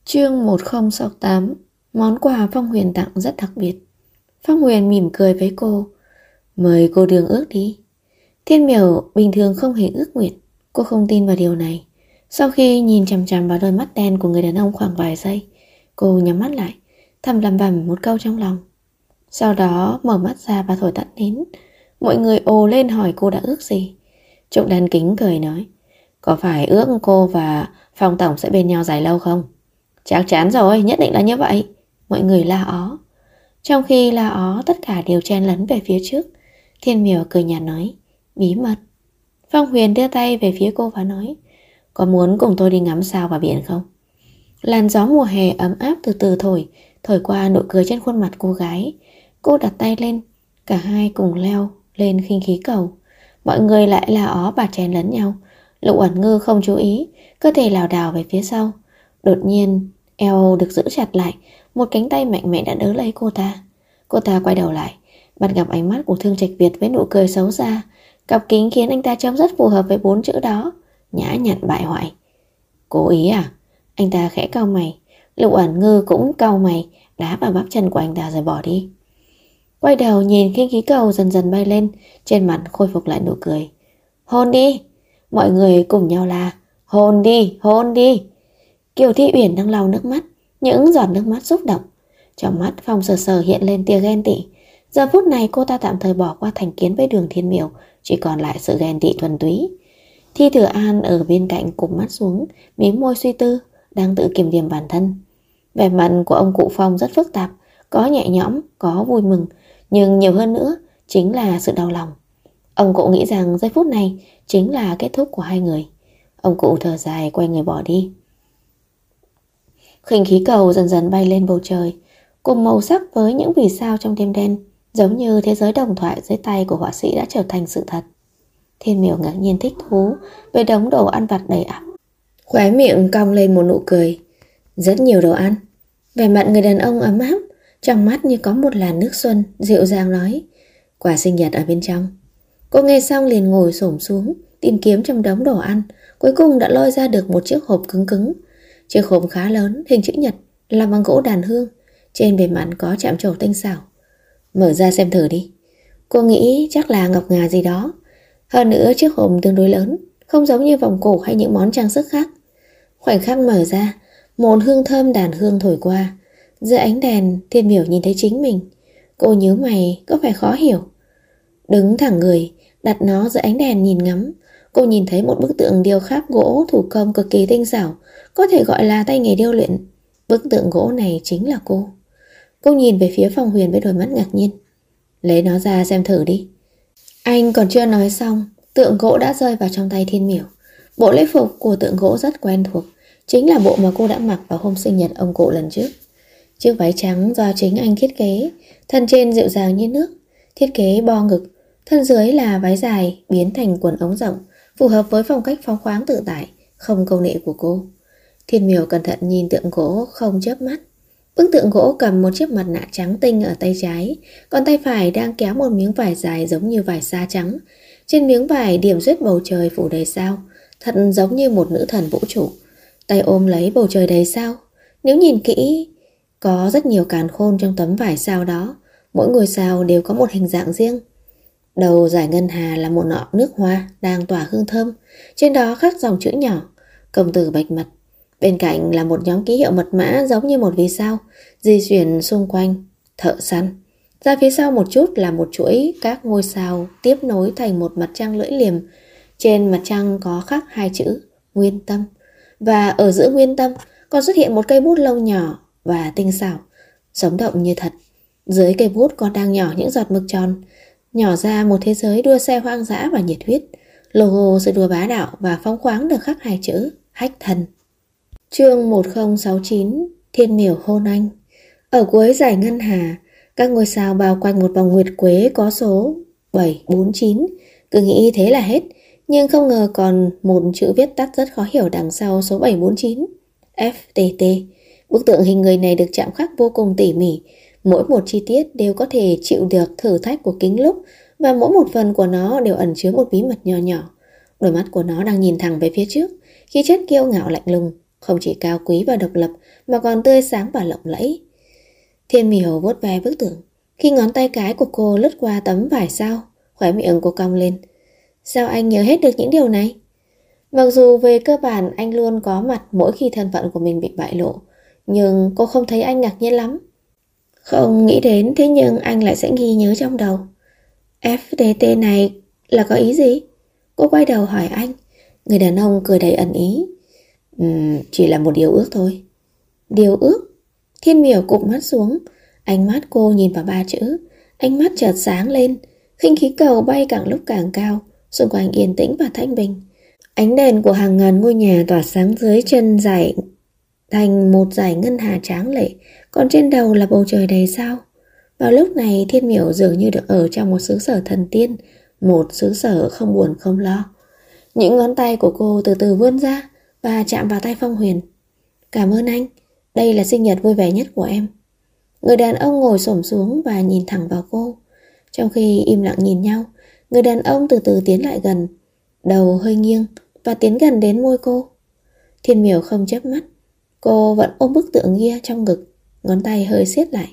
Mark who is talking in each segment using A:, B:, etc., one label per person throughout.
A: Chương 1068. Món quà Phong Huyền tặng rất đặc biệt. Phong Huyền mỉm cười với cô. Mời cô đường ước đi. Thiên Miểu bình thường không hề ước nguyện. Cô không tin vào điều này. Sau khi nhìn chằm chằm vào đôi mắt đen của người đàn ông khoảng vài giây, cô nhắm mắt lại, thầm lẩm bẩm một câu trong lòng. Sau đó mở mắt ra và thổi tắt nến. Mọi người ồ lên hỏi cô đã ước gì. Trục Đan Kính cười nói, có phải ước cô và Phong tổng sẽ bên nhau dài lâu không? Chắc chắn rồi, nhất định là như vậy. Mọi người la ó. Trong khi la ó, tất cả đều chen lấn về phía trước. Thiên Miểu cười nhạt nói, bí mật. Phong Huyền đưa tay về phía cô và nói, có muốn cùng tôi đi ngắm sao vào biển không? Làn gió mùa hè ấm áp từ từ thổi qua nụ cười trên khuôn mặt cô gái. Cô đặt tay lên, cả hai cùng leo lên khinh khí cầu. Mọi người lại la ó và chen lấn nhau. Lục Uẩn Ngư không chú ý, cơ thể lảo đảo về phía sau. Đột nhiên eo được giữ chặt lại, một cánh tay mạnh mẽ đã đỡ lấy cô ta. Cô ta quay đầu lại, bắt gặp ánh mắt của Thương Trạch Việt với nụ cười xấu xa. Cặp kính khiến anh ta trông rất phù hợp với 4 chữ đó: nhã nhặn bại hoại. Cố ý à? Anh ta khẽ cau mày. Lục Uẩn Ngư cũng cau mày, đá vào bắp chân của anh ta rồi bỏ đi. Quay đầu nhìn khinh khí cầu dần dần bay lên, trên mặt khôi phục lại nụ cười. Hôn đi! Mọi người cùng nhau la, hôn đi, hôn đi! Kiều Thi Uyển đang lau nước mắt, những giọt nước mắt xúc động. Trong mắt Phong Sờ Sờ hiện lên tia ghen tị. Giờ phút này cô ta tạm thời bỏ qua thành kiến với Đường Thiên Miểu, chỉ còn lại sự ghen tị thuần túy. Thi Thừa An ở bên cạnh cụp mắt xuống, mím môi suy tư, đang tự kiềm điểm bản thân. Vẻ mặt của ông cụ Phong rất phức tạp, có nhẹ nhõm, có vui mừng, nhưng nhiều hơn nữa chính là sự đau lòng. Ông cụ nghĩ rằng giây phút này chính là kết thúc của hai người. Ông cụ thở dài quay người bỏ đi. Khinh khí cầu dần dần bay lên bầu trời, cùng màu sắc với những vì sao trong đêm đen, giống như thế giới đồng thoại dưới tay của họa sĩ đã trở thành sự thật. Thiên Miểu ngạc nhiên thích thú với đống đồ ăn vặt đầy ắp, khóe miệng cong lên một nụ cười. Rất nhiều đồ ăn. Vẻ mặt người đàn ông ấm áp, trong mắt như có một làn nước xuân, dịu dàng nói, quà sinh nhật ở bên trong. Cô nghe xong liền ngồi xổm xuống, tìm kiếm trong đống đồ ăn, cuối cùng đã lôi ra được một chiếc hộp cứng cứng. Chiếc hộp khá lớn, hình chữ nhật, làm bằng gỗ đàn hương, trên bề mặt có chạm trổ tinh xảo. Mở ra xem thử đi. Cô nghĩ chắc là ngọc ngà gì đó. Hơn nữa chiếc hộp tương đối lớn, không giống như vòng cổ hay những món trang sức khác. Khoảnh khắc mở ra, một hương thơm đàn hương thổi qua. Dưới ánh đèn, Thiên Miểu nhìn thấy chính mình. Cô nhíu mày, có vẻ khó hiểu. Đứng thẳng người, đặt nó dưới ánh đèn nhìn ngắm. Cô nhìn thấy một bức tượng điêu khắc gỗ thủ công cực kỳ tinh xảo, có thể gọi là tay nghề điêu luyện. Bức tượng gỗ này chính là cô. Cô nhìn về phía Phong Huyền với đôi mắt ngạc nhiên. Lấy nó ra xem thử đi. Anh còn chưa nói xong, tượng gỗ đã rơi vào trong tay Thiên Miểu. Bộ lễ phục của tượng gỗ rất quen thuộc, chính là bộ mà cô đã mặc vào hôm sinh nhật ông cụ lần trước. Chiếc váy trắng do chính anh thiết kế, thân trên dịu dàng như nước, thiết kế bo ngực, thân dưới là váy dài biến thành quần ống rộng, phù hợp với phong cách phóng khoáng tự tại, không câu nệ của cô. Thiên Miểu cẩn thận nhìn tượng gỗ không chớp mắt. Bức tượng gỗ cầm một chiếc mặt nạ trắng tinh ở tay trái, còn tay phải đang kéo một miếng vải dài giống như vải sa trắng. Trên miếng vải điểm xuyết bầu trời phủ đầy sao, thật giống như một nữ thần vũ trụ. Tay ôm lấy bầu trời đầy sao. Nếu nhìn kỹ, có rất nhiều càn khôn trong tấm vải sao đó. Mỗi ngôi sao đều có một hình dạng riêng. Đầu dải ngân hà là một nọ nước hoa đang tỏa hương thơm. Trên đó khắc dòng chữ nhỏ, công tử bạch mật. Bên cạnh là một nhóm ký hiệu mật mã giống như một vì sao di chuyển xung quanh thợ săn. Ra phía sau một chút là một chuỗi các ngôi sao tiếp nối thành một mặt trăng lưỡi liềm. Trên mặt trăng có khắc hai chữ Nguyên Tâm. Và ở giữa Nguyên Tâm còn xuất hiện một cây bút lông nhỏ và tinh xảo, sống động như thật. Dưới cây bút còn đang nhỏ những giọt mực tròn, nhỏ ra một thế giới đua xe hoang dã và nhiệt huyết. Logo sự đua bá đạo và phóng khoáng được khắc hai chữ Hách Thần. Chương 1069. Thiên Miểu hôn anh. Ở cuối dải ngân hà, các ngôi sao bao quanh một vòng nguyệt quế có số 749. Cứ nghĩ thế là hết, nhưng không ngờ còn một chữ viết tắt rất khó hiểu đằng sau số 749. FTT. Bức tượng hình người này được chạm khắc vô cùng tỉ mỉ. Mỗi một chi tiết đều có thể chịu được thử thách của kính lúp, và mỗi một phần của nó đều ẩn chứa một bí mật nho nhỏ. Đôi mắt của nó đang nhìn thẳng về phía trước, khí chất kiêu ngạo lạnh lùng, không chỉ cao quý và độc lập mà còn tươi sáng và lộng lẫy. Thiên Miểu vuốt ve bức tượng. Khi ngón tay cái của cô lướt qua tấm vải sao, khóe miệng cô cong lên. Sao anh nhớ hết được những điều này? Mặc dù về cơ bản anh luôn có mặt mỗi khi thân phận của mình bị bại lộ, nhưng cô không thấy anh ngạc nhiên lắm. Không nghĩ đến, thế nhưng anh lại sẽ ghi nhớ trong đầu. FTT này là có ý gì? Cô quay đầu hỏi anh. Người đàn ông cười đầy ẩn ý. Chỉ là một điều ước thôi. Điều ước? Thiên Miểu cụp mắt xuống. Ánh mắt cô nhìn vào 3 chữ. Ánh mắt chợt sáng lên. Khinh khí cầu bay càng lúc càng cao. Xung quanh yên tĩnh và thanh bình. Ánh đèn của hàng ngàn ngôi nhà tỏa sáng dưới chân dải thành một dải ngân hà tráng lệ. Còn trên đầu là bầu trời đầy sao. Vào lúc này Thiên Miểu dường như được ở trong một xứ sở thần tiên, một xứ sở không buồn không lo. Những ngón tay của cô từ từ vươn ra và chạm vào tay Phong Huyền. Cảm ơn anh, đây là sinh nhật vui vẻ nhất của em. Người đàn ông ngồi xổm xuống và nhìn thẳng vào cô. Trong khi im lặng nhìn nhau, người đàn ông từ từ tiến lại gần, đầu hơi nghiêng và tiến gần đến môi cô. Thiên Miểu không chớp mắt. Cô vẫn ôm bức tượng kia trong ngực, ngón tay hơi siết lại.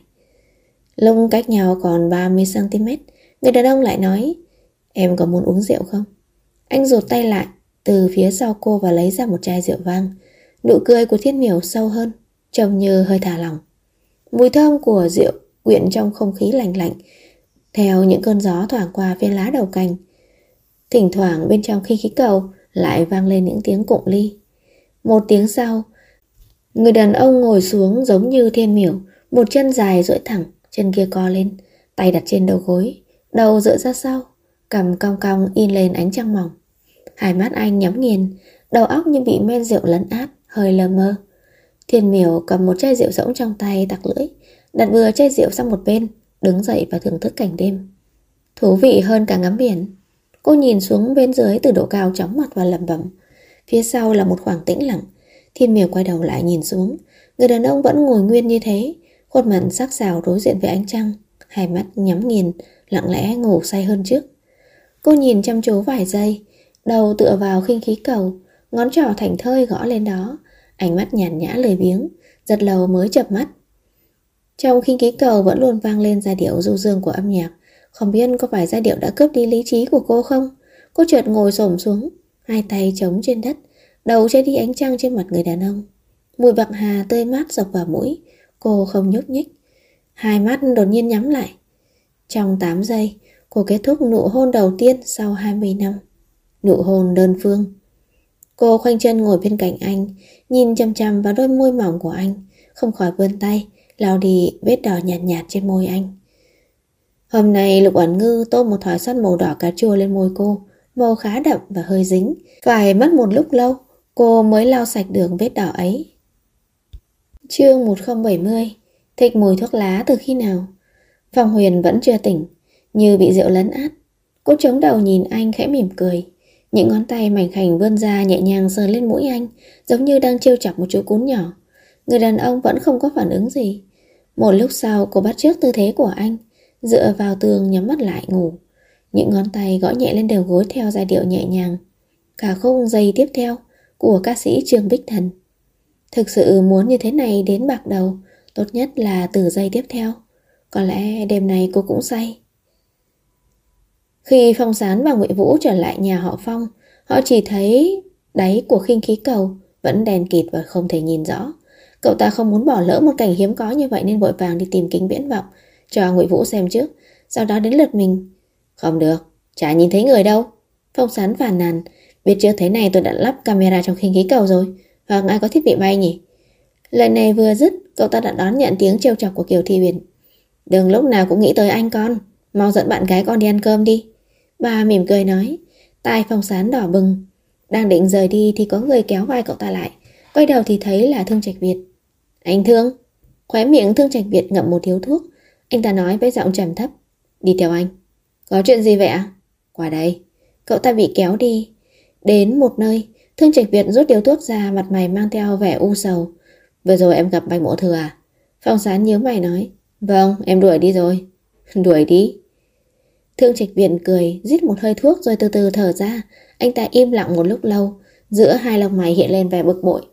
A: Lông cách nhau còn 30cm. Người đàn ông lại nói, em có muốn uống rượu không? Anh rụt tay lại từ phía sau cô và lấy ra một chai rượu vang. Nụ cười của Thiên Miểu sâu hơn, trông như hơi thả lỏng. Mùi thơm của rượu quyện trong không khí lạnh lạnh, theo những cơn gió thoảng qua viên lá đầu cành. Thỉnh thoảng bên trong khinh khí cầu lại vang lên những tiếng cụng ly. Một tiếng sau, người đàn ông ngồi xuống giống như Thiên Miểu, một chân dài duỗi thẳng, chân kia co lên, tay đặt trên đầu gối, đầu dựa ra sau, cằm cong cong in lên ánh trăng mỏng. Hai mắt anh nhắm nghiền, đầu óc như bị men rượu lấn át, hơi lờ mơ. Thiên Miểu cầm một chai rượu rỗng trong tay tặc lưỡi, đặt bừa chai rượu sang một bên, đứng dậy và thưởng thức cảnh đêm. Thú vị hơn cả ngắm biển. Cô nhìn xuống bên dưới từ độ cao chóng mặt và lẩm bẩm. Phía sau là một khoảng tĩnh lặng. Thiên Miểu quay đầu lại nhìn xuống. Người đàn ông vẫn ngồi nguyên như thế, khuôn mặt sắc sảo đối diện với ánh trăng, hai mắt nhắm nghiền, lặng lẽ ngủ say hơn trước. Cô nhìn chăm chú vài giây, đầu tựa vào khinh khí cầu, ngón trỏ thảnh thơi gõ lên đó, ánh mắt nhàn nhã lười biếng, rất lâu mới chợp mắt. Trong khinh khí cầu vẫn luôn vang lên giai điệu du dương của âm nhạc. Không biết có phải giai điệu đã cướp đi lý trí của cô không? Cô chợt ngồi xổm xuống, hai tay chống trên đất, đầu che đi ánh trăng trên mặt người đàn ông. Mùi bạc hà tươi mát dọc vào mũi. Cô không nhúc nhích, hai mắt đột nhiên nhắm lại. Trong 8 giây, cô kết thúc nụ hôn đầu tiên sau 20 năm. Nụ hôn đơn phương. Cô khoanh chân ngồi bên cạnh anh, nhìn chằm chằm vào đôi môi mỏng của anh, không khỏi vươn tay lau đi vết đỏ nhạt nhạt trên môi anh. Hôm nay Lục Uẩn Ngư tô một thỏi son màu đỏ cà chua lên môi cô, màu khá đậm và hơi dính. Phải mất một lúc lâu, cô mới lau sạch được vết đỏ ấy. Chương 1070. Thích mùi thuốc lá từ khi nào? Phong Huyền vẫn chưa tỉnh, như bị rượu lấn át. Cô chống đầu nhìn anh khẽ mỉm cười. Những ngón tay mảnh khảnh vươn ra nhẹ nhàng sờ lên mũi anh, giống như đang trêu chọc một chú cún nhỏ. Người đàn ông vẫn không có phản ứng gì. Một lúc sau cô bắt chước tư thế của anh, dựa vào tường nhắm mắt lại ngủ. Những ngón tay gõ nhẹ lên đầu gối theo giai điệu nhẹ nhàng. Cả khúc giây tiếp theo của ca sĩ Trương Bích Thần. Thực sự muốn như thế này đến bạc đầu, tốt nhất là từ giây tiếp theo. Có lẽ đêm nay cô cũng say. Khi Phong Sán và Ngụy Vũ trở lại nhà họ Phong, họ chỉ thấy đáy của khinh khí cầu vẫn đen kịt và không thể nhìn rõ. Cậu ta không muốn bỏ lỡ một cảnh hiếm có như vậy nên vội vàng đi tìm kính viễn vọng cho Ngụy Vũ xem trước, sau đó đến lượt mình. Không được, chả nhìn thấy người đâu. Phong Sán phàn nàn, biết chưa, thế này tôi đã lắp camera trong khinh khí cầu rồi, hoặc ai có thiết bị bay nhỉ? Lời này vừa dứt, cậu ta đã đón nhận tiếng trêu chọc của Kiều Thi Huyền. Đừng lúc nào cũng nghĩ tới anh con, mau dẫn bạn gái con đi ăn cơm đi. Bà mỉm cười nói. Tai Phong Sán đỏ bừng. Đang định rời đi thì có người kéo vai cậu ta lại. Quay đầu thì thấy là Thương Trạch Việt. Anh Thương. Khóe miệng Thương Trạch Việt ngậm một điếu thuốc. Anh ta nói với giọng trầm thấp. Đi theo anh. Có chuyện gì vậy ạ? Qua đây. Cậu ta bị kéo đi. Đến một nơi, Thương Trạch Việt rút điếu thuốc ra, mặt mày mang theo vẻ u sầu. Vừa rồi em gặp Bạch Mộ Thừa à? Phong Sán nhíu mày nói. Vâng, em đuổi đi rồi. Đuổi đi. Thương Trạch Viện cười, rít một hơi thuốc rồi từ từ thở ra. Anh ta im lặng một lúc lâu, giữa hai lông mày hiện lên vẻ bực bội.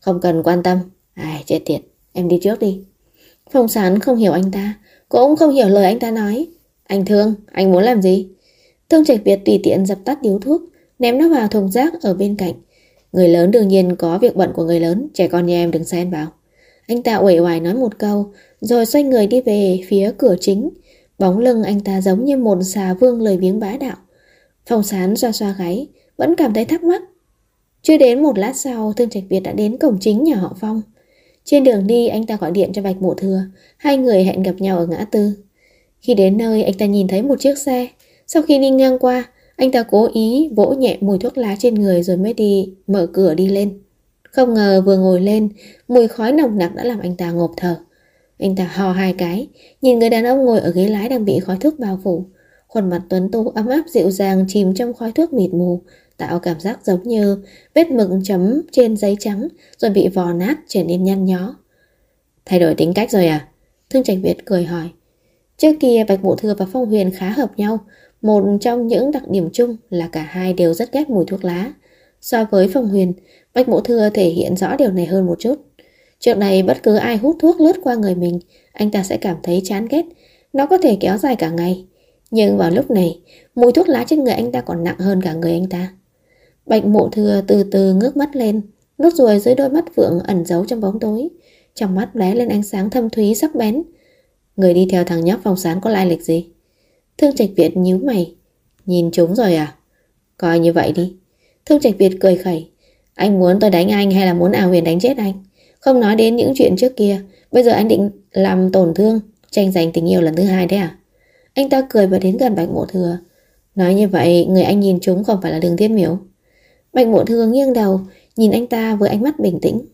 A: Không cần quan tâm. Ai, chết tiệt, em đi trước đi. Phong Sán không hiểu anh ta, cũng không hiểu lời anh ta nói. Anh Thương, anh muốn làm gì? Thương Trạch Việt tùy tiện dập tắt điếu thuốc, ném nó vào thùng rác ở bên cạnh. Người lớn đương nhiên có việc bận của người lớn, trẻ con như em đừng xen vào. Anh ta uể oải nói một câu, rồi xoay người đi về phía cửa chính. Bóng lưng anh ta giống như một xà vương lười biếng bá đạo. Phong Sán xoa xoa gáy, vẫn cảm thấy thắc mắc. Chưa đến một lát sau, Thương Trạch Việt đã đến cổng chính nhà họ Phong. Trên đường đi, anh ta gọi điện cho Bạch Mộ Thừa. Hai người hẹn gặp nhau ở ngã tư. Khi đến nơi, anh ta nhìn thấy một chiếc xe. Sau khi đi ngang qua, anh ta cố ý vỗ nhẹ mùi thuốc lá trên người rồi mới đi mở cửa đi lên. Không ngờ vừa ngồi lên, mùi khói nồng nặc đã làm anh ta ngộp thở. Anh ta hò hai cái, nhìn người đàn ông ngồi ở ghế lái đang bị khói thuốc bao phủ. Khuôn mặt tuấn tú ấm áp dịu dàng chìm trong khói thuốc mịt mù, tạo cảm giác giống như vết mực chấm trên giấy trắng rồi bị vò nát trở nên nhăn nhó. Thay đổi tính cách rồi à? Thương Trạch Việt cười hỏi. Trước kia Bạch Mộ Thừa và Phong Huyền khá hợp nhau. Một trong những đặc điểm chung là cả hai đều rất ghét mùi thuốc lá. So với Phong Huyền, Bạch Mộ Thừa thể hiện rõ điều này hơn một chút. Trước đây bất cứ ai hút thuốc lướt qua người mình, anh ta sẽ cảm thấy chán ghét. Nó có thể kéo dài cả ngày. Nhưng vào lúc này, mùi thuốc lá trên người anh ta còn nặng hơn cả người anh ta. Bạch Mộ Thừa từ từ ngước mắt lên, nốt ruồi dưới đôi mắt phượng ẩn giấu trong bóng tối. Trong mắt lóe lên ánh sáng thâm thúy sắc bén. Người đi theo thằng nhóc Phong Sán có lai lịch gì? Thương Trạch Việt nhíu mày. Nhìn chúng rồi à? Coi như vậy đi. Thương Trạch Việt cười khẩy. Anh muốn tôi đánh anh hay là muốn A Huyền đánh chết anh? Không nói đến những chuyện trước kia, bây giờ anh định làm tổn thương, tranh giành tình yêu lần thứ hai đấy à? Anh ta cười và đến gần Bạch Mộ Thừa. Nói như vậy, người anh nhìn chúng không phải là Đường Thiên Miểu. Bạch Mộ Thừa nghiêng đầu, nhìn anh ta với ánh mắt bình tĩnh.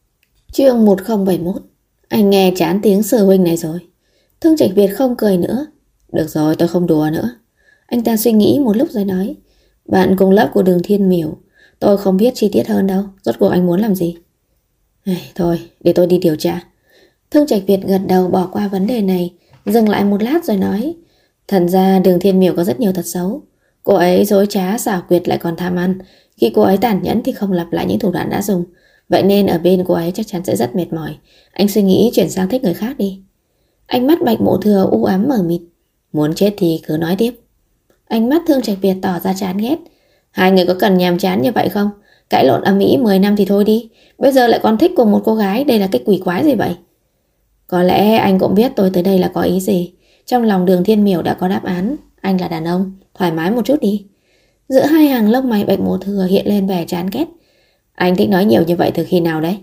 A: Chương 1071. Anh nghe chán tiếng sư huynh này rồi. Thương Trạch Việt không cười nữa. Được rồi, tôi không đùa nữa. Anh ta suy nghĩ một lúc rồi nói. Bạn cùng lớp của Đường Thiên Miểu, tôi không biết chi tiết hơn đâu. Rốt cuộc anh muốn làm gì? Thôi, để tôi đi điều tra. Thương Trạch Việt gật đầu bỏ qua vấn đề này, dừng lại một lát rồi nói. Thật ra Đường Thiên Miểu có rất nhiều tật xấu. Cô ấy dối trá, xảo quyệt lại còn tham ăn. Khi cô ấy tàn nhẫn thì không lặp lại những thủ đoạn đã dùng. Vậy nên ở bên cô ấy chắc chắn sẽ rất mệt mỏi. Anh suy nghĩ chuyển sang thích người khác đi. Ánh mắt Bạch Mộ Thừa u ám mờ mịt. Muốn chết thì cứ nói tiếp. Ánh mắt Thương Trạch Việt tỏ ra chán ghét. Hai người có cần nhàm chán như vậy không? Cãi lộn ầm ĩ 10 năm thì thôi đi. Bây giờ lại còn thích cùng một cô gái. Đây là cái quỷ quái gì vậy? Có lẽ anh cũng biết tôi tới đây là có ý gì. Trong lòng Đường Thiên Miểu đã có đáp án. Anh là đàn ông, thoải mái một chút đi. Giữa hai hàng lông mày Bạch Mộ Thừa hiện lên vẻ chán ghét. Anh thích nói nhiều như vậy từ khi nào đấy?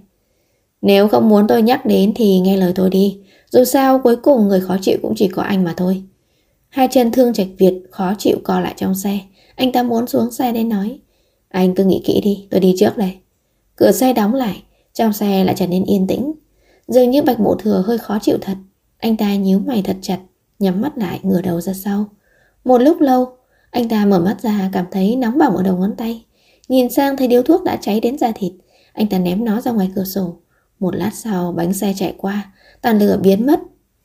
A: Nếu không muốn tôi nhắc đến thì nghe lời tôi đi. Dù sao cuối cùng người khó chịu cũng chỉ có anh mà thôi. Hai chân Thương Trạch Việt khó chịu co lại trong xe. Anh ta muốn xuống xe để nói. Anh cứ nghĩ kỹ đi, tôi đi trước đây. Cửa xe đóng lại, trong xe lại trở nên yên tĩnh. Dường như Bạch Mộ Thừa hơi khó chịu thật. Anh ta nhíu mày thật chặt, nhắm mắt lại ngửa đầu ra sau. Một lúc lâu, anh ta mở mắt ra cảm thấy nóng bỏng ở đầu ngón tay. Nhìn sang thấy điếu thuốc đã cháy đến da thịt. Anh ta ném nó ra ngoài cửa sổ. Một lát sau bánh xe chạy qua, tàn lửa biến mất.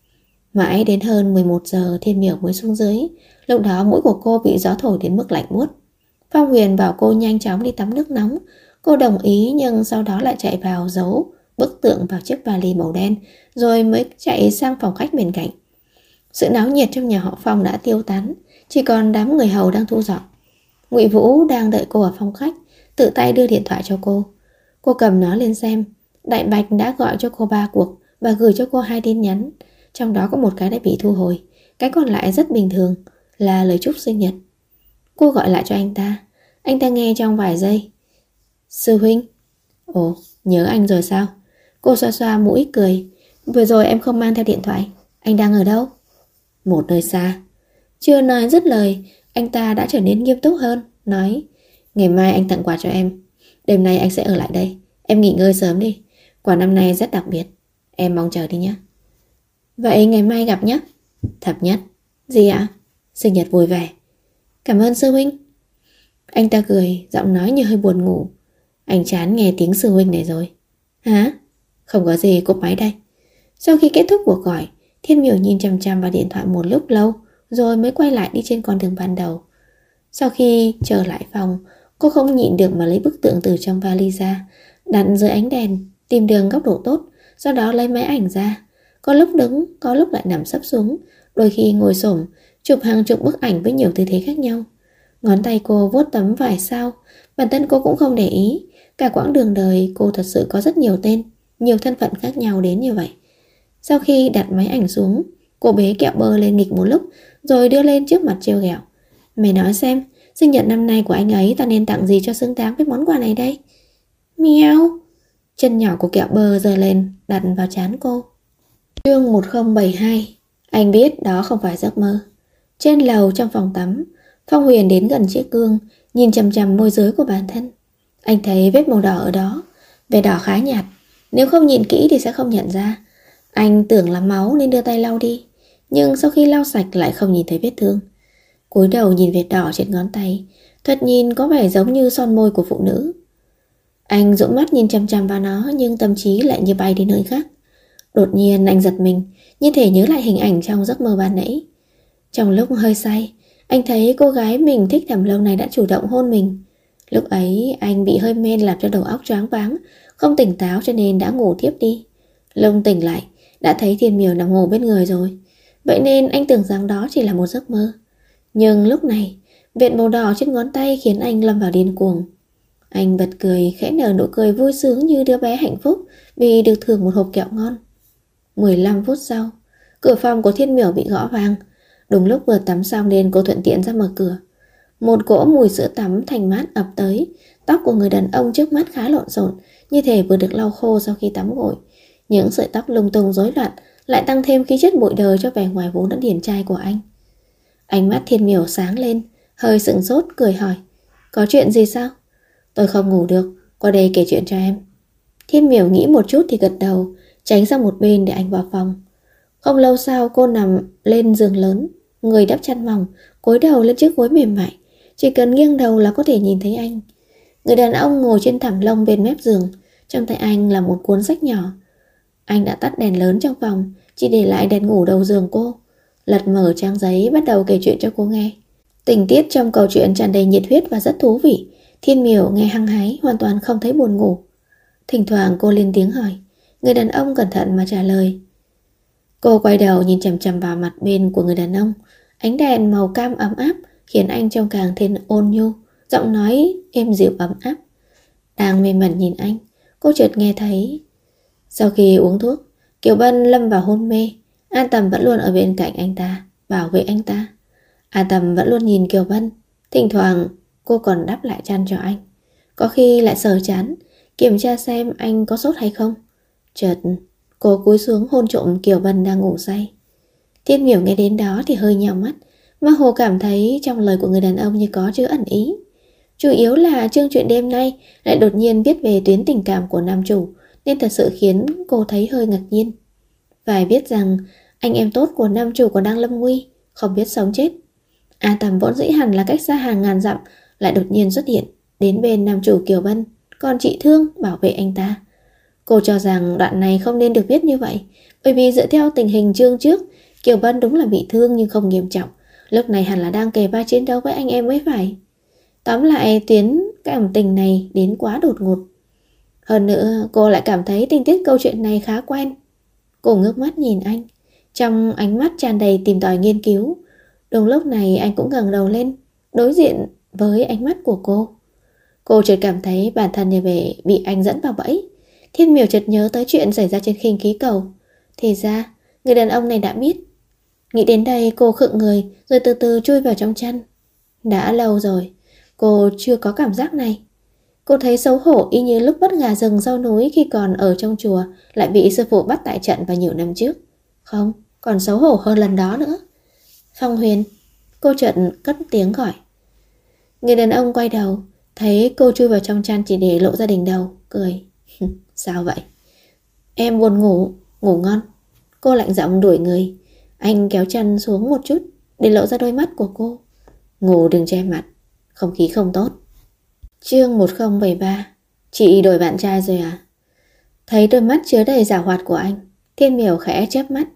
A: Mãi đến hơn 11 giờ Thiên Miểu mới xuống dưới. Lúc đó mũi của cô bị gió thổi đến mức lạnh buốt. Phong Huyền bảo cô nhanh chóng đi tắm nước nóng. Cô đồng ý nhưng sau đó lại chạy vào giấu bức tượng vào chiếc vali màu đen, rồi mới chạy sang phòng khách bên cạnh. Sự náo nhiệt trong nhà họ Phong đã tiêu tán, chỉ còn đám người hầu đang thu dọn. Ngụy Vũ đang đợi cô ở phòng khách, tự tay đưa điện thoại cho cô. Cô cầm nó lên xem. Đại Bạch đã gọi cho cô 3 cuộc và gửi cho cô 2 tin nhắn. Trong đó có một cái đã bị thu hồi, cái còn lại rất bình thường, là lời chúc sinh nhật. Cô gọi lại cho anh ta nghe trong vài giây. Sư huynh. Ồ, nhớ anh rồi sao? Cô xoa xoa mũi cười. Vừa rồi em không mang theo điện thoại. Anh đang ở đâu? Một nơi xa. Chưa nói dứt lời, anh ta đã trở nên nghiêm túc hơn, nói. Ngày mai anh tặng quà cho em. Đêm nay anh sẽ ở lại đây. Em nghỉ ngơi sớm đi. Quà năm nay rất đặc biệt. Em mong chờ đi nhé. Vậy ngày mai gặp nhé. Thập nhất. Gì ạ? Sinh nhật vui vẻ. Cảm ơn sư huynh. Anh ta cười, giọng nói như hơi buồn ngủ. Anh chán nghe tiếng sư huynh này rồi. Hả? Không có gì, cúp máy đây. Sau khi kết thúc cuộc gọi, Thiên Miểu nhìn chằm chằm vào điện thoại một lúc lâu, rồi mới quay lại đi trên con đường ban đầu. Sau khi trở lại phòng, cô không nhịn được mà lấy bức tượng từ trong vali ra, đặt dưới ánh đèn, tìm đường góc độ tốt, sau đó lấy máy ảnh ra. Có lúc đứng, có lúc lại nằm sấp xuống, đôi khi ngồi xổm, chụp hàng chục bức ảnh với nhiều tư thế khác nhau. Ngón tay cô vuốt tấm vải sao, bản thân cô cũng không để ý. Cả quãng đường đời cô thật sự có rất nhiều tên, nhiều thân phận khác nhau đến như vậy. Sau khi đặt máy ảnh xuống, cô bế kẹo bơ lên nghịch một lúc, rồi đưa lên trước mặt trêu ghẹo. Mày nói xem, sinh nhật năm nay của anh ấy ta nên tặng gì cho xứng đáng với món quà này đây? Mèo. Chân nhỏ của kẹo bơ giơ lên, đặt vào trán cô. Chương 1072. Anh biết đó không phải giấc mơ. Trên lầu trong phòng tắm, Phong Huyền đến gần chiếc gương, nhìn chằm chằm môi dưới của bản thân. Anh thấy vết màu đỏ ở đó, vẻ đỏ khá nhạt, nếu không nhìn kỹ thì sẽ không nhận ra. Anh tưởng là máu nên đưa tay lau đi, nhưng sau khi lau sạch lại không nhìn thấy vết thương. Cúi đầu nhìn vết đỏ trên ngón tay, thoạt nhìn có vẻ giống như son môi của phụ nữ. Anh dụi mắt nhìn chằm chằm vào nó, nhưng tâm trí lại như bay đi nơi khác. Đột nhiên anh giật mình, như thể nhớ lại hình ảnh trong giấc mơ ban nãy. Trong lúc hơi say, anh thấy cô gái mình thích thầm lâu này đã chủ động hôn mình. Lúc ấy anh bị hơi men làm cho đầu óc choáng váng, không tỉnh táo cho nên đã ngủ thiếp đi. Lúc tỉnh lại, đã thấy Thiên Miểu nằm ngủ bên người rồi. Vậy nên anh tưởng rằng đó chỉ là một giấc mơ. Nhưng lúc này, vệt màu đỏ trên ngón tay khiến anh lâm vào điên cuồng. Anh bật cười, khẽ nở nụ cười vui sướng như đứa bé hạnh phúc vì được thưởng một hộp kẹo ngon. 15 phút sau, cửa phòng của Thiên Miểu bị gõ vang. Đúng lúc vừa tắm xong nên cô thuận tiện ra mở cửa. Một cỗ mùi sữa tắm thanh mát ập tới. Tóc của người đàn ông trước mắt khá lộn xộn, như thể vừa được lau khô sau khi tắm gội. Những sợi tóc lung tung rối loạn lại tăng thêm khí chất bụi đời cho vẻ ngoài vốn đã điển trai của anh. Ánh mắt Thiên Miểu sáng lên, hơi sững sốt cười hỏi: Có chuyện gì sao? Tôi không ngủ được, qua đây kể chuyện cho em. Thiên Miểu nghĩ một chút thì gật đầu, tránh sang một bên để anh vào phòng. Không lâu sau cô nằm lên giường lớn, người đắp chăn mỏng, gối đầu lên chiếc gối mềm mại. Chỉ cần nghiêng đầu là có thể nhìn thấy anh. Người đàn ông ngồi trên thảm lông bên mép giường, trong tay anh là một cuốn sách nhỏ. Anh đã tắt đèn lớn trong phòng, chỉ để lại đèn ngủ đầu giường cô. Lật mở trang giấy bắt đầu kể chuyện cho cô nghe. Tình tiết trong câu chuyện tràn đầy nhiệt huyết và rất thú vị. Thiên Miểu nghe hăng hái, hoàn toàn không thấy buồn ngủ. Thỉnh thoảng cô lên tiếng hỏi, người đàn ông cẩn thận mà trả lời. Cô quay đầu nhìn chằm chằm vào mặt bên của người đàn ông. Ánh đèn màu cam ấm áp khiến anh trông càng thêm ôn nhu, giọng nói êm dịu ấm áp. Đang mê mẩn nhìn anh, cô chợt nghe thấy. Sau khi uống thuốc, Kiều Bân lâm vào hôn mê. An Tầm vẫn luôn ở bên cạnh anh ta, bảo vệ anh ta. An Tầm vẫn luôn nhìn Kiều Bân. Thỉnh thoảng cô còn đắp lại chăn cho anh, có khi lại sờ chán, kiểm tra xem anh có sốt hay không. Chợt cô cúi xuống hôn trộm Kiều Bân đang ngủ say. Thiên Miểu nghe đến đó thì hơi nhào mắt, mà Hồ cảm thấy trong lời của người đàn ông như có chứa ẩn ý. Chủ yếu là chương truyện đêm nay lại đột nhiên viết về tuyến tình cảm của nam chủ, nên thật sự khiến cô thấy hơi ngạc nhiên. Phải biết rằng anh em tốt của nam chủ còn đang lâm nguy, không biết sống chết. A Tầm vốn dĩ hẳn là cách xa hàng ngàn dặm, lại đột nhiên xuất hiện đến bên nam chủ Kiều Bân, còn chị Thương bảo vệ anh ta. Cô cho rằng đoạn này không nên được viết như vậy, bởi vì dựa theo tình hình chương trước, Kiều Bân đúng là bị thương nhưng không nghiêm trọng, lúc này hẳn là đang kề vai chiến đấu với anh em mới phải. Tóm lại tuyến cảm tình này đến quá đột ngột. Hơn nữa cô lại cảm thấy tình tiết câu chuyện này khá quen. Cô ngước mắt nhìn anh, trong ánh mắt tràn đầy tìm tòi nghiên cứu. Đúng lúc này anh cũng ngẩng đầu lên, đối diện với ánh mắt của cô. Cô chợt cảm thấy bản thân như vẻ bị anh dẫn vào bẫy. Thiên Miểu chợt nhớ tới chuyện xảy ra trên khinh khí cầu. Thì ra người đàn ông này đã biết. Nghĩ đến đây cô khựng người, rồi từ từ chui vào trong chăn. Đã lâu rồi cô chưa có cảm giác này. Cô thấy xấu hổ y như lúc bắt gà rừng sau núi khi còn ở trong chùa, lại bị sư phụ bắt tại trận vào nhiều năm trước. Không, còn xấu hổ hơn lần đó nữa. Phong Huyền. Cô chợt cất tiếng gọi. Người đàn ông quay đầu, thấy cô chui vào trong chăn chỉ để lộ ra đỉnh đầu, cười. Sao vậy? Em buồn ngủ, ngủ ngon. Cô lạnh giọng đuổi người. Anh kéo chăn xuống một chút để lộ ra đôi mắt của cô. Ngủ đừng che mặt, không khí không tốt. Chương 1073. Chị đổi bạn trai rồi à? Thấy đôi mắt chứa đầy giảo hoạt của anh, Thiên Miểu khẽ chớp mắt.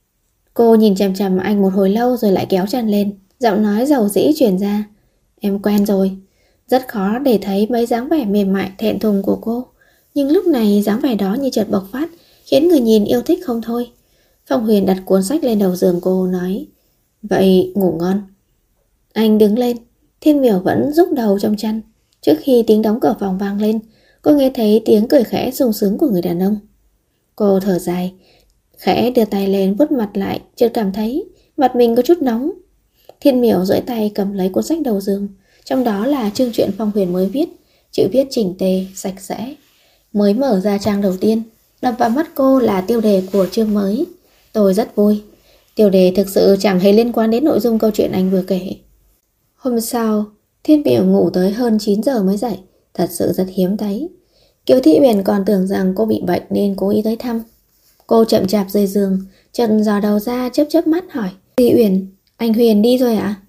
A: Cô nhìn chằm chằm anh một hồi lâu rồi lại kéo chăn lên, giọng nói dầu dĩ truyền ra. Em quen rồi. Rất khó để thấy mấy dáng vẻ mềm mại thẹn thùng của cô. Nhưng lúc này dáng vẻ đó như chợt bộc phát, khiến người nhìn yêu thích không thôi. Phong Huyền đặt cuốn sách lên đầu giường cô, nói: Vậy ngủ ngon. Anh đứng lên. Thiên Miểu vẫn rúc đầu trong chăn. Trước khi tiếng đóng cửa phòng vang lên, cô nghe thấy tiếng cười khẽ sung sướng của người đàn ông. Cô thở dài, khẽ đưa tay lên vuốt mặt lại, chợt cảm thấy mặt mình có chút nóng. Thiên Miểu duỗi tay cầm lấy cuốn sách đầu giường, trong đó là chương truyện Phong Huyền mới viết, chữ viết chỉnh tề, sạch sẽ. Mới mở ra trang đầu tiên, đập vào mắt cô là tiêu đề của chương mới: Tôi rất vui. Tiêu đề thực sự chẳng hề liên quan đến nội dung câu chuyện anh vừa kể. Hôm sau, Thiên Miểu ngủ tới hơn 9 giờ mới dậy, thật sự rất hiếm thấy. Kiều Thị Uyển còn tưởng rằng cô bị bệnh nên cố ý tới thăm. Cô chậm chạp rời giường, chợt dò đầu ra chớp chớp mắt hỏi: Thị Uyển, anh Huyền đi rồi ạ?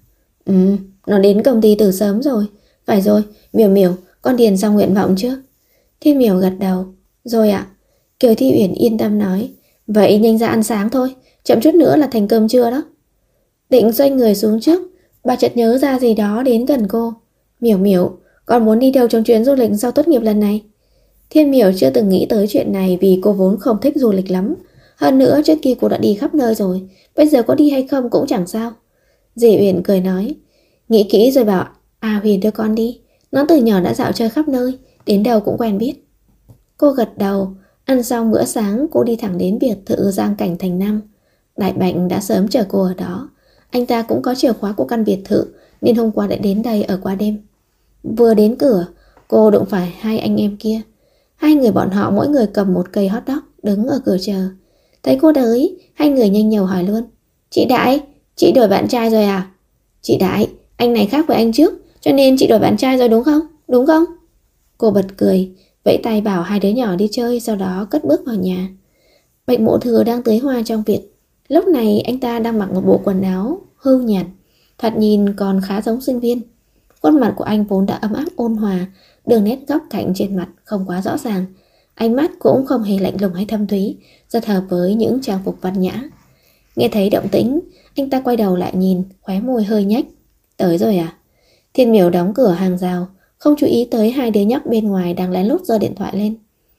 A: Nó đến công ty từ sớm rồi. Phải rồi, Miểu Miểu, con điền xong nguyện vọng chưa? Thiên Miểu gật đầu. Rồi ạ. Kiều Thị Uyển yên tâm nói: Vậy nhanh ra ăn sáng thôi, chậm chút nữa là thành cơm trưa đó. Định xoay người xuống trước, bà chợt nhớ ra gì đó đến gần cô. Miểu Miểu, con muốn đi đâu trong chuyến du lịch sau tốt nghiệp lần này? Thiên Miểu chưa từng nghĩ tới chuyện này vì cô vốn không thích du lịch lắm. Hơn nữa trước kia cô đã đi khắp nơi rồi, bây giờ có đi hay không cũng chẳng sao. Dì Uyển cười nói: Nghĩ kỹ rồi bảo Huyền đưa con đi. Nó từ nhỏ đã dạo chơi khắp nơi, đến đâu cũng quen biết. Cô gật đầu. Ăn xong bữa sáng, cô đi thẳng đến biệt thự Giang Cảnh Thành Nam. Đại Bạch đã sớm chờ cô ở đó. Anh ta cũng có chìa khóa của căn biệt thự nên hôm qua đã đến đây ở qua đêm. Vừa đến cửa, cô đụng phải hai anh em kia. Hai người bọn họ mỗi người cầm một cây hot dog, đứng ở cửa chờ. Thấy cô tới, hai người nhanh nhẩu hỏi luôn: Chị Đại, chị đổi bạn trai rồi à? Chị Đại, anh này khác với anh trước, cho nên chị đổi bạn trai rồi đúng không? Đúng không? Cô bật cười, vẫy tay bảo hai đứa nhỏ đi chơi, sau đó cất bước vào nhà. Bạch Mộ Thừa đang tưới hoa trong viện. Lúc này anh ta đang mặc một bộ quần áo hưu nhàn, thoạt nhìn còn khá giống sinh viên. Khuôn mặt của anh vốn đã ấm áp ôn hòa, đường nét góc cạnh trên mặt không quá rõ ràng, ánh mắt cũng không hề lạnh lùng hay thâm thúy, rất hợp với những trang phục văn nhã. Nghe thấy động tĩnh, anh ta quay đầu lại nhìn, khóe môi hơi nhếch. Tới rồi à? Thiên Miểu đóng cửa hàng rào, không chú ý tới hai đứa nhóc bên ngoài đang lén lút giơ điện thoại lên.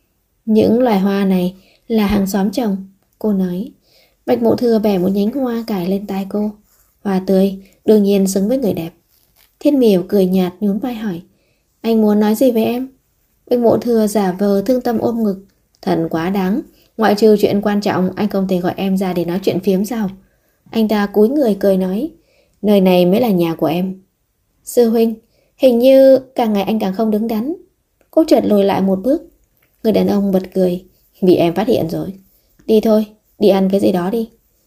A: Những loài hoa này là hàng xóm trồng, cô nói. Bạch Mộ Thừa bẻ một nhánh hoa cài lên tai cô. Hoa tươi, đương nhiên xứng với người đẹp. Thiên Miểu cười nhạt nhún vai hỏi: Anh muốn nói gì với em? Bạch Mộ Thừa giả vờ thương tâm ôm ngực. Thật quá đáng, ngoại trừ chuyện quan trọng anh không thể gọi em ra để nói chuyện phiếm sao? Anh ta cúi người cười nói: Nơi này mới là nhà của em. Sư huynh, hình như càng ngày anh càng không đứng đắn. Cô chợt lùi lại một bước. Người đàn ông bật cười: Bị em phát hiện rồi. Đi thôi, đi ăn cái gì đó đi.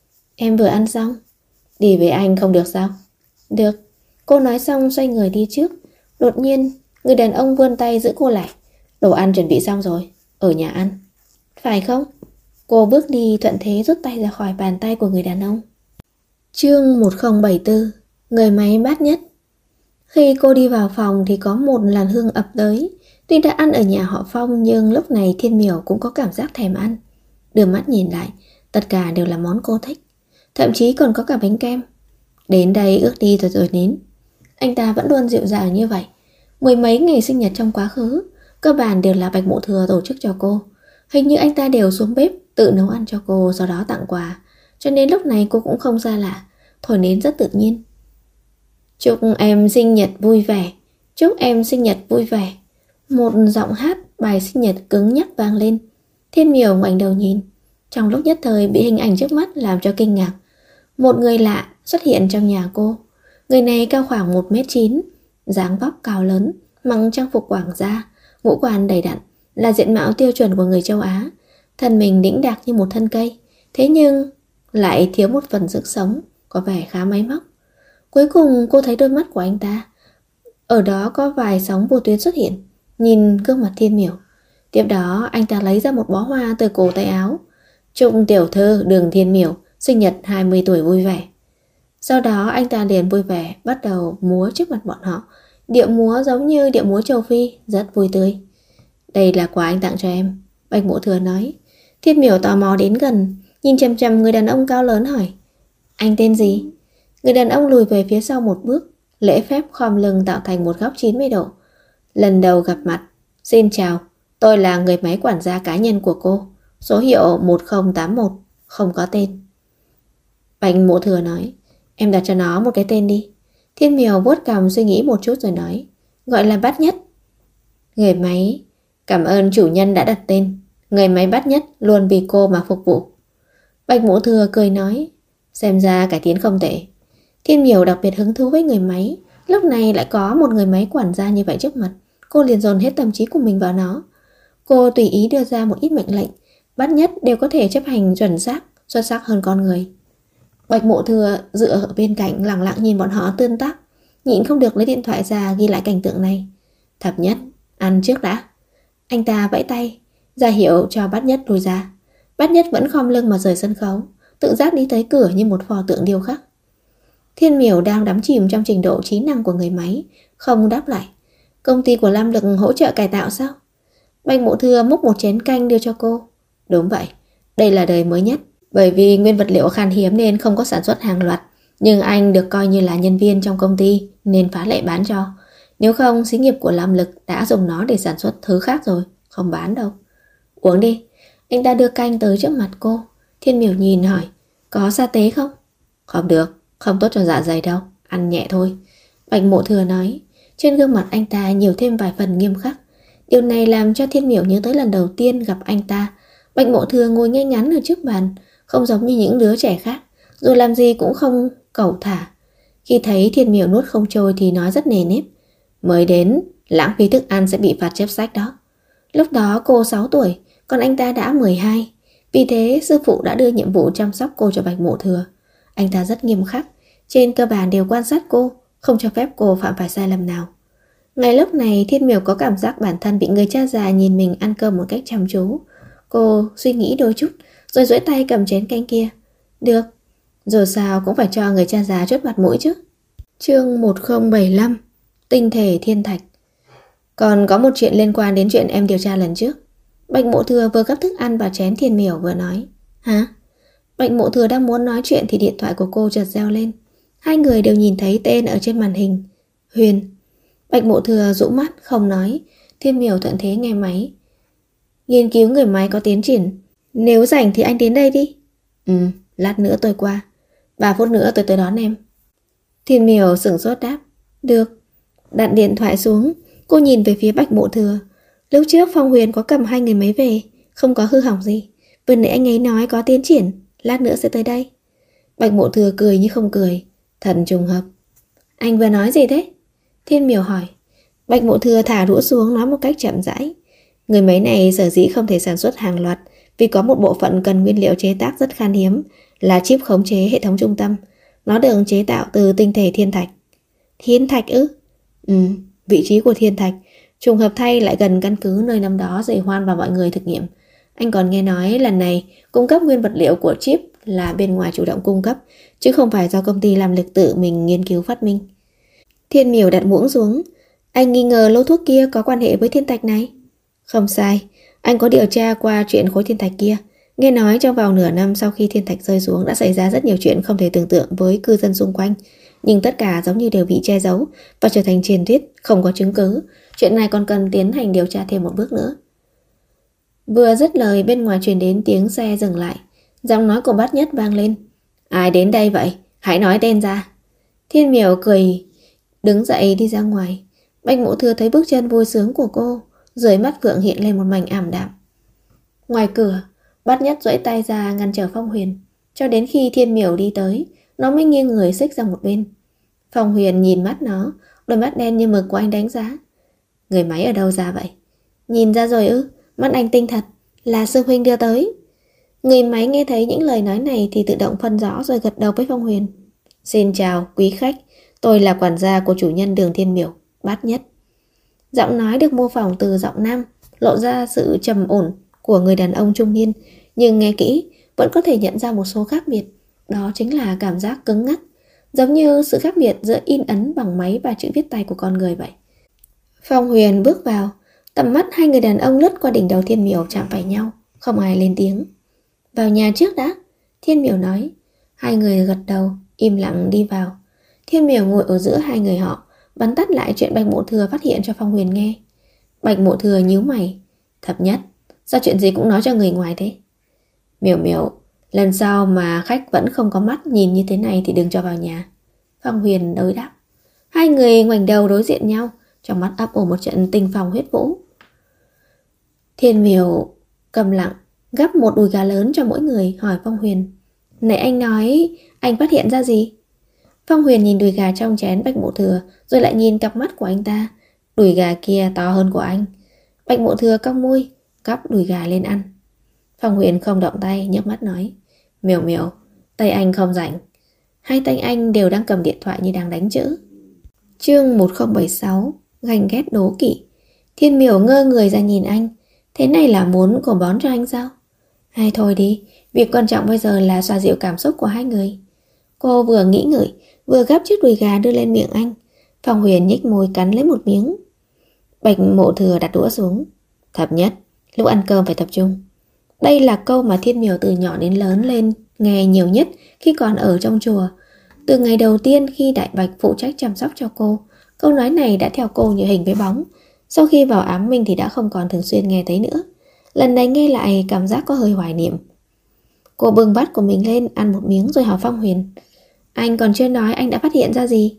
A: Em vừa ăn xong. Đi với anh không được sao? Được. Cô nói xong xoay người đi trước. Đột nhiên người đàn ông vươn tay giữ cô lại. Đồ ăn chuẩn bị xong rồi, ở nhà ăn. Phải không? Cô bước đi thuận thế rút tay ra khỏi bàn tay của người đàn ông. Chương 1074. Người máy bát nhất. Khi cô đi vào phòng thì có một làn hương ập tới. Tuy đã ăn ở nhà họ Phong nhưng lúc này Thiên Miểu cũng có cảm giác thèm ăn. Đưa mắt nhìn lại, tất cả đều là món cô thích. Thậm chí còn có cả bánh kem. Đến đây ước đi rồi đến. Anh ta vẫn luôn dịu dàng như vậy. Mười mấy ngày sinh nhật trong quá khứ, cơ bản đều là Bạch Mộ Thừa tổ chức cho cô. Hình như anh ta đều xuống bếp tự nấu ăn cho cô, sau đó tặng quà. Cho nên lúc này cô cũng không xa lạ, thổi nến rất tự nhiên. Chúc em sinh nhật vui vẻ. Chúc em sinh nhật vui vẻ. Một giọng hát bài sinh nhật cứng nhắc vang lên. Thiên Miểu ngoảnh đầu nhìn. Trong lúc nhất thời bị hình ảnh trước mắt làm cho kinh ngạc. Một người lạ xuất hiện trong nhà cô. Người này cao khoảng 1m9, dáng vóc cao lớn, mặc trang phục quảng gia, ngũ quan đầy đặn, là diện mạo tiêu chuẩn của người châu Á. Thân mình đĩnh đạc như một thân cây, thế nhưng lại thiếu một phần sức sống, có vẻ khá máy móc. Cuối cùng cô thấy đôi mắt của anh ta. Ở đó có vài sóng vô tuyến xuất hiện, nhìn gương mặt Thiên Miểu. Tiếp đó anh ta lấy ra một bó hoa từ cổ tay áo. Chúc tiểu thư Đường Thiên Miểu sinh nhật 20 tuổi vui vẻ. Sau đó anh ta liền vui vẻ bắt đầu múa trước mặt bọn họ. Điệu múa giống như điệu múa châu Phi, rất vui tươi. Đây là quà anh tặng cho em, Bạch Mộ Thừa nói. Thiên Miểu tò mò đến gần, nhìn chằm chằm người đàn ông cao lớn hỏi: Anh tên gì? Người đàn ông lùi về phía sau một bước, lễ phép khom lưng tạo thành một góc 90 độ. Lần đầu gặp mặt, xin chào, Tôi là người máy quản gia cá nhân của cô. Số hiệu 1081, không có tên. Bạch Mộ Thừa nói, em đặt cho nó một cái tên đi. Thiên Miểu vuốt cằm suy nghĩ một chút rồi nói, gọi là Bát Nhất. Người máy, cảm ơn chủ nhân đã đặt tên. Người máy Bát Nhất luôn vì cô mà phục vụ. Bạch Mộ Thừa cười nói, xem ra cải tiến không tệ. Thiên Miểu đặc biệt hứng thú với người máy. Lúc này lại có một người máy quản gia như vậy trước mặt. Cô liền dồn hết tâm trí của mình vào nó. Cô tùy ý đưa ra một ít mệnh lệnh, Bát Nhất đều có thể chấp hành chuẩn xác, xuất sắc hơn con người. Bạch Mộ Thừa dựa ở bên cạnh lặng lặng nhìn bọn họ tương tác, nhịn không được lấy điện thoại ra ghi lại cảnh tượng này. Thập Nhất, ăn trước đã. Anh ta vẫy tay, ra hiệu cho Bát Nhất lùi ra. Bát Nhất vẫn khom lưng mà rời sân khấu, tự giác đi tới cửa như một pho tượng điêu khắc. Thiên Miểu đang đắm chìm trong trình độ trí năng của người máy, không đáp lại. Công ty của Lam Lực hỗ trợ cải tạo sao? Bạch Mộ Thừa múc một chén canh đưa cho cô. Đúng vậy, đây là đời mới nhất. Bởi vì nguyên vật liệu khan hiếm nên không có sản xuất hàng loạt. Nhưng anh được coi như là nhân viên trong công ty nên phá lệ bán cho. Nếu không, xí nghiệp của Lam Lực đã dùng nó để sản xuất thứ khác rồi, không bán đâu. Uống đi. Anh ta đưa canh tới trước mặt cô. Thiên Miểu nhìn hỏi, có sa tế không? Không được, không tốt cho dạ dày đâu, ăn nhẹ thôi. Bạch Mộ Thừa nói. Trên gương mặt anh ta nhiều thêm vài phần nghiêm khắc. Điều này làm cho Thiên Miểu nhớ tới lần đầu tiên gặp anh ta. Bạch Mộ Thừa ngồi ngay ngắn ở trước bàn, không giống như những đứa trẻ khác, rồi làm gì cũng không cẩu thả. Khi thấy Thiên Miểu nuốt không trôi thì nói rất nề nếp, mới đến, lãng phí thức ăn sẽ bị phạt chép sách đó. Lúc đó cô 6 tuổi, còn anh ta đã 12. Vì thế sư phụ đã đưa nhiệm vụ chăm sóc cô cho Bạch Mộ Thừa. Anh ta rất nghiêm khắc, trên cơ bản đều quan sát cô, không cho phép cô phạm phải sai lầm nào. Ngay lúc này Thiên Miểu có cảm giác bản thân bị người cha già nhìn mình ăn cơm một cách chăm chú. Cô suy nghĩ đôi chút, rồi duỗi tay cầm chén canh kia. Được, dù sao cũng phải cho người cha già chút mặt mũi chứ. Chương 1075, Tinh thể thiên thạch. Còn có một chuyện liên quan đến chuyện em điều tra lần trước. Bạch Mộ Thừa vừa gấp thức ăn vào chén Thiên Miểu vừa nói. Hả? Bạch Mộ Thừa đang muốn nói chuyện thì điện thoại của cô chợt reo lên. Hai người đều nhìn thấy tên ở trên màn hình. Huyền. Bạch Mộ Thừa rũ mắt không nói. Thiên Miểu thuận thế nghe máy. Nghiên cứu người máy có tiến triển. Nếu rảnh thì anh đến đây đi. Lát nữa tôi qua. 3 phút nữa tôi tới đón em. Thiên Miểu sửng sốt đáp. Được. Đặt điện thoại xuống, cô nhìn về phía Bạch Mộ Thừa. Lúc trước Phong Huyền có cầm 2 người máy về, không có hư hỏng gì. Vừa nãy anh ấy nói có tiến triển, lát nữa sẽ tới đây. Bạch Mộ Thừa cười như không cười. Thật trùng hợp. Anh vừa nói gì thế? Thiên Miểu hỏi. Bạch Mộ Thừa thả đũa xuống nói một cách chậm rãi. Người máy này sở dĩ không thể sản xuất hàng loạt vì có một bộ phận cần nguyên liệu chế tác rất khan hiếm, là chip khống chế hệ thống trung tâm. Nó được chế tạo từ tinh thể thiên thạch. Thiên thạch ư? Vị trí của thiên thạch trùng hợp thay lại gần căn cứ nơi năm đó Dày Hoan và mọi người thực nghiệm. Anh còn nghe nói lần này cung cấp nguyên vật liệu của chip là bên ngoài chủ động cung cấp, chứ không phải do công ty làm lực tự mình nghiên cứu phát minh. Thiên Miểu đặt muỗng xuống. Anh nghi ngờ lô thuốc kia có quan hệ với thiên thạch này. Không sai, anh có điều tra qua chuyện khối thiên thạch kia. Nghe nói trong vòng nửa năm sau khi thiên thạch rơi xuống đã xảy ra rất nhiều chuyện không thể tưởng tượng với cư dân xung quanh. Nhưng tất cả giống như đều bị che giấu và trở thành truyền thuyết, không có chứng cứ. Chuyện này còn cần tiến hành điều tra thêm một bước nữa. Vừa dứt lời bên ngoài truyền đến tiếng xe dừng lại. Giọng nói của Bát Nhất vang lên. Ai đến đây vậy? Hãy nói tên ra. Thiên Miểu cười, đứng dậy đi ra ngoài. Bạch Mộ Thừa thấy bước chân vui sướng của cô, dưới mắt Phượng hiện lên một mảnh ảm đạm. Ngoài cửa, Bát Nhất duỗi tay ra ngăn trở Phong Huyền. Cho đến khi Thiên Miểu đi tới, nó mới nghiêng người xích sang một bên. Phong Huyền nhìn mắt nó, đôi mắt đen như mực của anh đánh giá. Người máy ở đâu ra vậy? Nhìn ra rồi ư? Mắt anh tinh thật, là sư huynh đưa tới. Người máy nghe thấy những lời nói này thì tự động phân rõ rồi gật đầu với Phong Huyền. Xin chào quý khách, tôi là quản gia của chủ nhân Đường Thiên Miểu, Bát Nhất. Giọng nói được mô phỏng từ giọng nam, lộ ra sự trầm ổn của người đàn ông trung niên, nhưng nghe kỹ vẫn có thể nhận ra một số khác biệt. Đó chính là cảm giác cứng ngắc, giống như sự khác biệt giữa in ấn bằng máy và chữ viết tay của con người vậy. Phong Huyền bước vào, tầm mắt hai người đàn ông lướt qua đỉnh đầu Thiên Miểu chạm phải nhau, không ai lên tiếng. Vào nhà trước đã, Thiên Miểu nói. Hai người gật đầu, im lặng đi vào. Thiên Miểu ngồi ở giữa hai người họ, bắn tắt lại chuyện Bạch Mộ Thừa phát hiện cho Phong Huyền nghe. Bạch Mộ Thừa nhíu mày. Thập Nhất, sao chuyện gì cũng nói cho người ngoài thế? Miểu Miểu, lần sau mà khách vẫn không có mắt nhìn như thế này thì đừng cho vào nhà. Phong Huyền đối đáp. Hai người ngoảnh đầu đối diện nhau, trong mắt ấp ủ một trận tình phong huyết vũ. Thiên Miểu cầm lặng, gắp một đùi gà lớn cho mỗi người, hỏi Phong Huyền. Nãy anh nói anh phát hiện ra gì? Phong Huyền nhìn đùi gà trong chén Bạch Mộ Thừa, rồi lại nhìn cặp mắt của anh ta. Đùi gà kia to hơn của anh. Bạch Mộ Thừa cong môi, gắp đùi gà lên ăn. Phong Huyền không động tay, nhấc mắt nói. Miểu Miểu, tay anh không rảnh. Hai tay anh đều đang cầm điện thoại như đang đánh chữ. Chương 1076, ganh ghét đố kỵ. Thiên Miểu ngơ người ra nhìn anh. Thế này là muốn cổ bón cho anh sao? Hay thôi đi, việc quan trọng bây giờ là xoa dịu cảm xúc của hai người. Cô vừa nghĩ ngợi, vừa gắp chiếc đùi gà đưa lên miệng anh. Phong Huyền nhếch môi cắn lấy một miếng. Bạch Mộ Thừa đặt đũa xuống. Thập Nhất, lúc ăn cơm phải tập trung. Đây là câu mà Thiên Miểu từ nhỏ đến lớn lên nghe nhiều nhất khi còn ở trong chùa. Từ ngày đầu tiên khi Đại Bạch phụ trách chăm sóc cho cô, câu nói này đã theo cô như hình với bóng. Sau khi vào ám minh thì đã không còn thường xuyên nghe thấy nữa. Lần này nghe lại cảm giác có hơi hoài niệm. Cô bưng bát của mình lên ăn một miếng rồi hỏi Phong Huyền. Anh còn chưa nói anh đã phát hiện ra gì?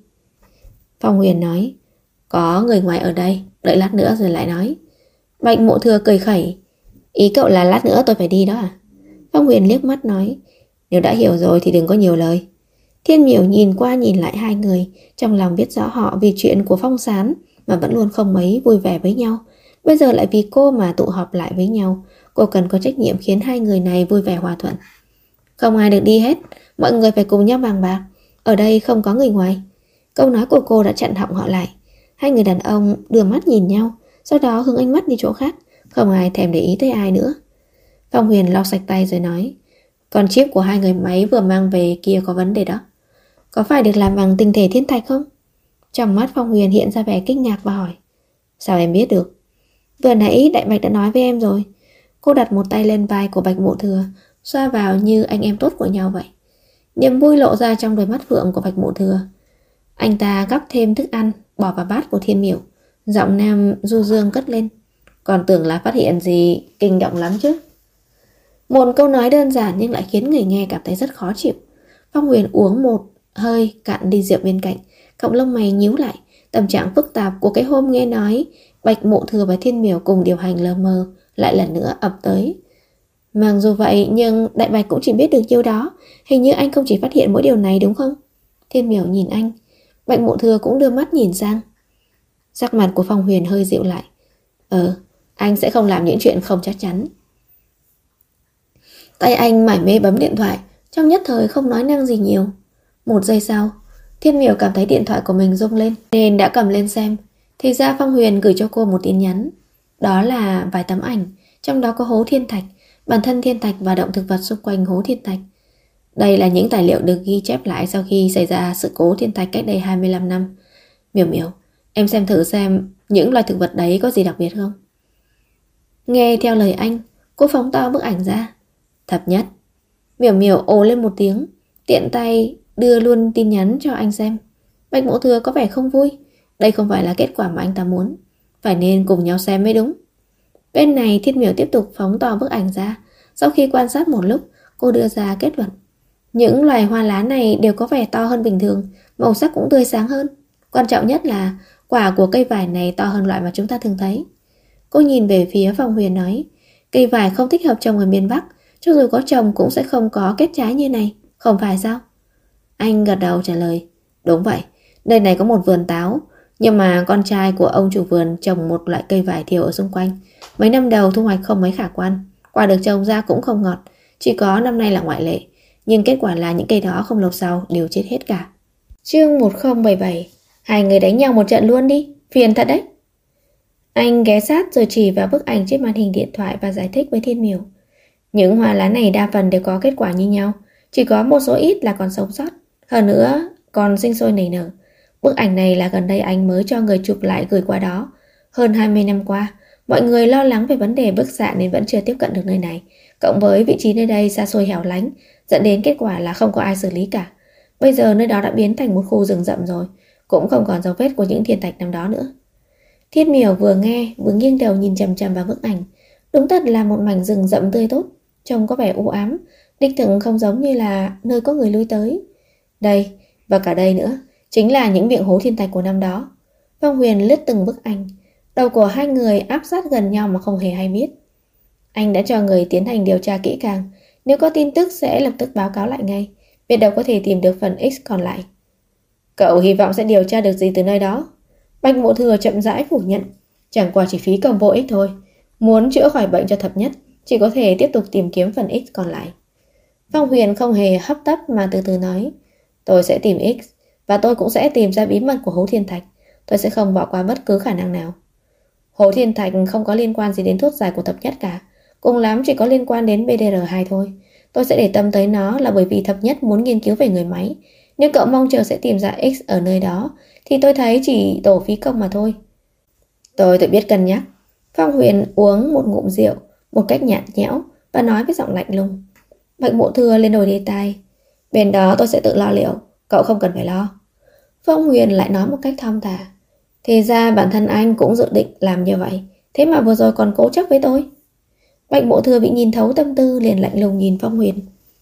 A: Phong Huyền nói. Có người ngoài ở đây, đợi lát nữa rồi lại nói. Bạch Mộ Thừa cười khẩy. Ý cậu là lát nữa tôi phải đi đó à? Phong Huyền liếc mắt nói. Nếu đã hiểu rồi thì đừng có nhiều lời. Thiên Miểu nhìn qua nhìn lại hai người, trong lòng biết rõ họ vì chuyện của Phong Sán mà vẫn luôn không mấy vui vẻ với nhau. Bây giờ lại vì cô mà tụ họp lại với nhau. Cô cần có trách nhiệm khiến hai người này vui vẻ hòa thuận. Không ai được đi hết, mọi người phải cùng nhau bàn bạc. Ở đây không có người ngoài. Câu nói của cô đã chặn họng họ lại. Hai người đàn ông đưa mắt nhìn nhau, sau đó hướng ánh mắt đi chỗ khác. Không ai thèm để ý tới ai nữa. Phong Huyền lau sạch tay rồi nói. Con chip của hai người máy vừa mang về kia có vấn đề đó. Có phải được làm bằng tinh thể thiên thạch không? Trong mắt Phong Huyền hiện ra vẻ kinh ngạc và hỏi. Sao em biết được? Vừa nãy Đại Bạch đã nói với em rồi. Cô đặt một tay lên vai của Bạch Mộ Thừa, xoa vào như anh em tốt của nhau vậy. Niềm vui lộ ra trong đôi mắt phượng của Bạch Mộ Thừa. Anh ta gắp thêm thức ăn bỏ vào bát của Thiên Miểu. Giọng nam du dương cất lên. Còn tưởng là phát hiện gì kinh động lắm chứ. Một câu nói đơn giản nhưng lại khiến người nghe cảm thấy rất khó chịu. Phong Huyền uống một hơi cạn ly rượu bên cạnh, cọng lông mày nhíu lại. Tâm trạng phức tạp của cái hôm nghe nói Bạch Mộ Thừa và Thiên Miểu cùng điều hành lờ mờ lại lần nữa ập tới. Mặc dù vậy nhưng Đại Bạch cũng chỉ biết được nhiêu đó. Hình như anh không chỉ phát hiện mỗi điều này đúng không? Thiên Miểu nhìn anh. Bạch Mộ Thừa cũng đưa mắt nhìn sang. Sắc mặt của Phong Huyền hơi dịu lại. Anh sẽ không làm những chuyện không chắc chắn. Tay anh mải mê bấm điện thoại, trong nhất thời không nói năng gì nhiều. Một giây sau, Thiên Miểu cảm thấy điện thoại của mình rung lên nên đã cầm lên xem. Thì ra Phong Huyền gửi cho cô một tin nhắn. Đó là vài tấm ảnh, trong đó có hố thiên thạch, bản thân thiên thạch và động thực vật xung quanh hố thiên thạch. Đây là những tài liệu được ghi chép lại sau khi xảy ra sự cố thiên thạch cách đây 25 năm. Miểu Miểu, em xem thử xem những loài thực vật đấy có gì đặc biệt không? Nghe theo lời anh, cô phóng to bức ảnh ra. Thập Nhất. Miểu Miểu ồ lên một tiếng, tiện tay đưa luôn tin nhắn cho anh xem. Bạch Mộ Thừa có vẻ không vui. Đây không phải là kết quả mà anh ta muốn. Phải nên cùng nhau xem mới đúng. Bên này Thiên Miểu tiếp tục phóng to bức ảnh ra. Sau khi quan sát một lúc, cô đưa ra kết luận. Những loài hoa lá này đều có vẻ to hơn bình thường, màu sắc cũng tươi sáng hơn. Quan trọng nhất là quả của cây vải này to hơn loại mà chúng ta thường thấy. Cô nhìn về phía Phong Huyền nói. Cây vải không thích hợp trồng ở miền Bắc, cho dù có trồng cũng sẽ không có kết trái như này, không phải sao? Anh gật đầu trả lời. Đúng vậy, nơi này có một vườn táo, nhưng mà con trai của ông chủ vườn trồng một loại cây vải thiều ở xung quanh. Mấy năm đầu thu hoạch không mấy khả quan, quả được trồng ra cũng không ngọt, chỉ có năm nay là ngoại lệ. Nhưng kết quả là những cây đó không lâu sau đều chết hết cả. Chương 1077. Hai người đánh nhau một trận luôn đi, phiền thật đấy. Anh ghé sát rồi chỉ vào bức ảnh trên màn hình điện thoại và giải thích với Thiên Miểu. Những hoa lá này đa phần đều có kết quả như nhau, chỉ có một số ít là còn sống sót, hơn nữa còn sinh sôi nảy nở. Bức ảnh này là gần đây anh mới cho người chụp lại gửi qua đó. Hơn 20 năm qua, mọi người lo lắng về vấn đề bức xạ nên vẫn chưa tiếp cận được nơi này. Cộng với vị trí nơi đây xa xôi hẻo lánh, dẫn đến kết quả là không có ai xử lý cả. Bây giờ nơi đó đã biến thành một khu rừng rậm rồi, cũng không còn dấu vết của những thiên thạch năm đó nữa. Thiên Miểu vừa nghe vừa nghiêng đầu nhìn chằm chằm vào bức ảnh. Đúng thật là một mảnh rừng rậm tươi tốt, trông có vẻ u ám, đích thực không giống như là nơi có người lui tới. Đây, và cả đây nữa, chính là những miệng hố thiên thạch của năm đó. Phong Huyền lướt từng bức ảnh, đầu của hai người áp sát gần nhau mà không hề hay biết. Anh đã cho người tiến hành điều tra kỹ càng, nếu có tin tức sẽ lập tức báo cáo lại ngay, biết đâu có thể tìm được phần X còn lại. Cậu hy vọng sẽ điều tra được gì từ nơi đó? Bạch Mộ Thừa chậm rãi phủ nhận, chẳng qua chỉ phí công vô ích thôi. Muốn chữa khỏi bệnh cho thập nhất, chỉ có thể tiếp tục tìm kiếm phần X còn lại. Phong Huyền không hề hấp tấp mà từ từ nói, tôi sẽ tìm X, và tôi cũng sẽ tìm ra bí mật của hố thiên thạch. Tôi sẽ không bỏ qua bất cứ khả năng nào. Hố thiên thạch không có liên quan gì đến thuốc giải của thập nhất cả, cùng lắm chỉ có liên quan đến BDR2 thôi. Tôi sẽ để tâm tới nó là bởi vì thập nhất muốn nghiên cứu về người máy. Nếu cậu mong chờ sẽ tìm ra X ở nơi đó, thì tôi thấy chỉ tổ phí công mà thôi. Tôi tự biết cân nhắc. Phong Huyền uống một ngụm rượu một cách nhạt nhẽo và nói với giọng lạnh lùng. Bạch Mộ Thừa lên đổi đề tài. Bên đó tôi sẽ tự lo liệu, cậu không cần phải lo. Phong Huyền lại nói một cách thong thả. Thì ra bản thân anh cũng dự định làm như vậy, thế mà vừa rồi còn cố chấp với tôi. Bạch Mộ Thừa bị nhìn thấu tâm tư liền lạnh lùng nhìn Phong Huyền.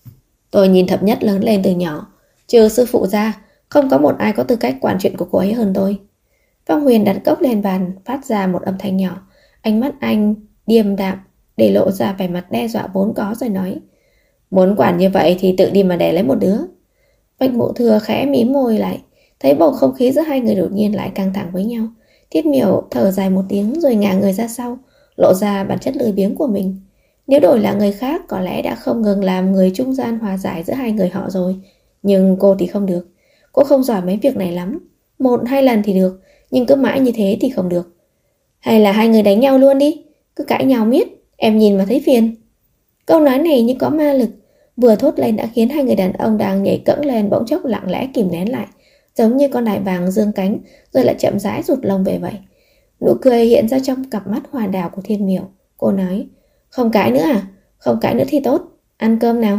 A: Tôi nhìn thập nhất lớn lên từ nhỏ, trừ sư phụ ra, không có một ai có tư cách quản chuyện của cô ấy hơn tôi. Phong Huyền đặt cốc lên bàn, phát ra một âm thanh nhỏ. Ánh mắt anh điềm đạm, để lộ ra vẻ mặt đe dọa vốn có rồi nói. Muốn quản như vậy thì tự đi mà đẻ lấy một đứa. Bạch Mộ Thừa khẽ mím môi lại, thấy bầu không khí giữa hai người đột nhiên lại căng thẳng với nhau. Thiết Miểu thở dài một tiếng rồi ngả người ra sau, lộ ra bản chất lười biếng của mình. Nếu đổi là người khác có lẽ đã không ngừng làm người trung gian hòa giải giữa hai người họ rồi. Nhưng cô thì không được. Cô không giỏi mấy việc này lắm. 1-2 lần thì được, nhưng cứ mãi như thế thì không được. Hay là hai người đánh nhau luôn đi, cứ cãi nhau miết, em nhìn mà thấy phiền. Câu nói này như có ma lực, vừa thốt lên đã khiến hai người đàn ông đang nhảy cẫng lên bỗng chốc lặng lẽ kìm nén lại, giống như con đại bàng dương cánh rồi lại chậm rãi rụt lông về vậy. Nụ cười hiện ra trong cặp mắt hoa đào của Thiên Miểu. Cô nói, không cãi nữa à? Không cãi nữa thì tốt, ăn cơm nào.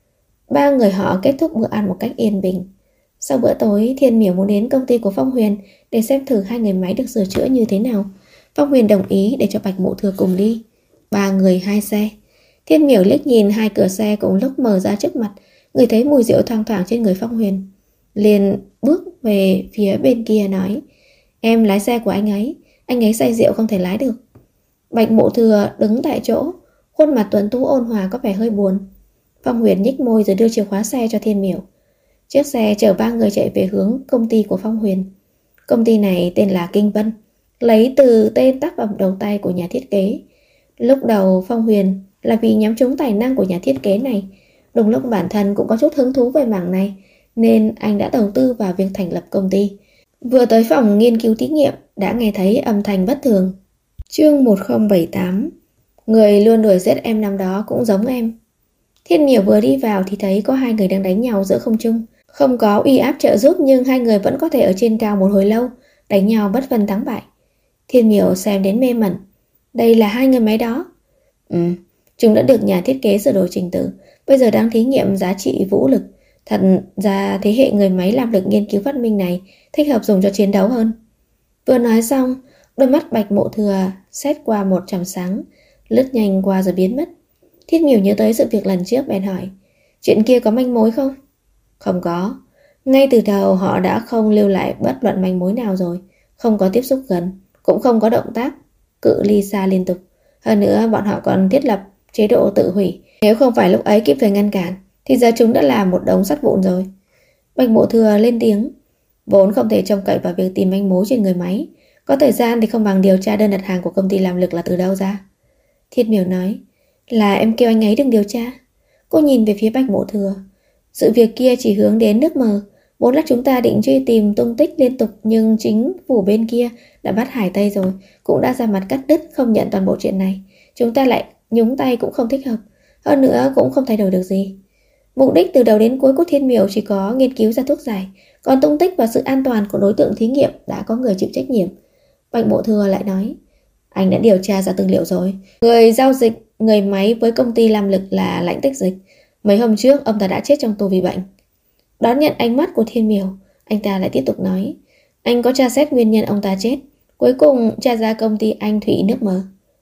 A: Ba người họ kết thúc bữa ăn một cách yên bình. Sau bữa tối, Thiên Miểu muốn đến công ty của Phong Huyền để xem thử hai người máy được sửa chữa như thế nào. Phong Huyền đồng ý để cho Bạch Mộ Thừa cùng đi. 3 người 2 xe. Thiên Miểu liếc nhìn hai cửa xe cùng lúc mở ra trước mặt, người thấy mùi rượu thoang thoảng trên người Phong Huyền, liền bước về phía bên kia nói, em lái xe của anh ấy say rượu không thể lái được. Bạch Mộ Thừa đứng tại chỗ, khuôn mặt tuấn tú ôn hòa có vẻ hơi buồn. Phong Huyền nhếch môi rồi đưa chìa khóa xe cho Thiên Miểu. Chiếc xe chở 3 người chạy về hướng công ty của Phong Huyền. Công ty này tên là Kinh Vân, lấy từ tên tác phẩm đầu tay của nhà thiết kế. Lúc đầu Phong Huyền là vì nhắm trúng tài năng của nhà thiết kế này. Đúng lúc bản thân cũng có chút hứng thú về mảng này, nên anh đã đầu tư vào việc thành lập công ty. Vừa tới phòng nghiên cứu thí nghiệm đã nghe thấy âm thanh bất thường. Chương 1078. Người luôn đuổi giết em năm đó cũng giống em. Thiên Miểu vừa đi vào thì thấy có hai người đang đánh nhau giữa không trung. Không có uy áp trợ giúp nhưng hai người vẫn có thể ở trên cao một hồi lâu, đánh nhau bất phân thắng bại. Thiên Miểu xem đến mê mẩn. Đây là hai người máy đó. Chúng đã được nhà thiết kế sửa đổi trình tự, bây giờ đang thí nghiệm giá trị vũ lực. Thật ra thế hệ người máy làm lực nghiên cứu phát minh này thích hợp dùng cho chiến đấu hơn. Vừa nói xong, đôi mắt Bạch Mộ Thừa xét qua một chòm sáng, lướt nhanh qua rồi biến mất. Thiên Miểu nhớ tới sự việc lần trước bèn hỏi, chuyện kia có manh mối không? Không có. Ngay từ đầu họ đã không lưu lại bất luận manh mối nào rồi, không có tiếp xúc gần, cũng không có động tác cự ly xa liên tục. Hơn nữa bọn họ còn thiết lập chế độ tự hủy. Nếu không phải lúc ấy kịp thời ngăn cản thì giờ chúng đã là một đống sắt vụn rồi. Bạch Mộ Thừa lên tiếng, vốn không thể trông cậy vào việc tìm manh mối trên người máy. Có thời gian thì không bằng điều tra đơn đặt hàng của công ty làm lực là từ đâu ra. Thiên Miểu nói, là em kêu anh ấy đừng điều tra. Cô nhìn về phía Bạch Mộ Thừa. Sự việc kia chỉ hướng đến nước mờ. Vốn là chúng ta định truy tìm tung tích liên tục, nhưng chính phủ bên kia đã bắt Hải Tây rồi, cũng đã ra mặt cắt đứt không nhận toàn bộ chuyện này. Chúng ta lại nhúng tay cũng không thích hợp, hơn nữa cũng không thay đổi được gì. Mục đích từ đầu đến cuối của Thiên Miểu chỉ có nghiên cứu ra thuốc giải, còn tung tích và sự an toàn của đối tượng thí nghiệm đã có người chịu trách nhiệm. Bạch Mộ Thừa lại nói, anh đã điều tra ra tư liệu rồi. Người giao dịch người máy với công ty làm lực là Lãnh Tích Dịch. Mấy hôm trước ông ta đã chết trong tù vì bệnh. Đón nhận ánh mắt của Thiên Miểu, anh ta lại tiếp tục nói, anh có tra xét nguyên nhân ông ta chết, cuối cùng tra ra công ty Anh Thủy nước mờ.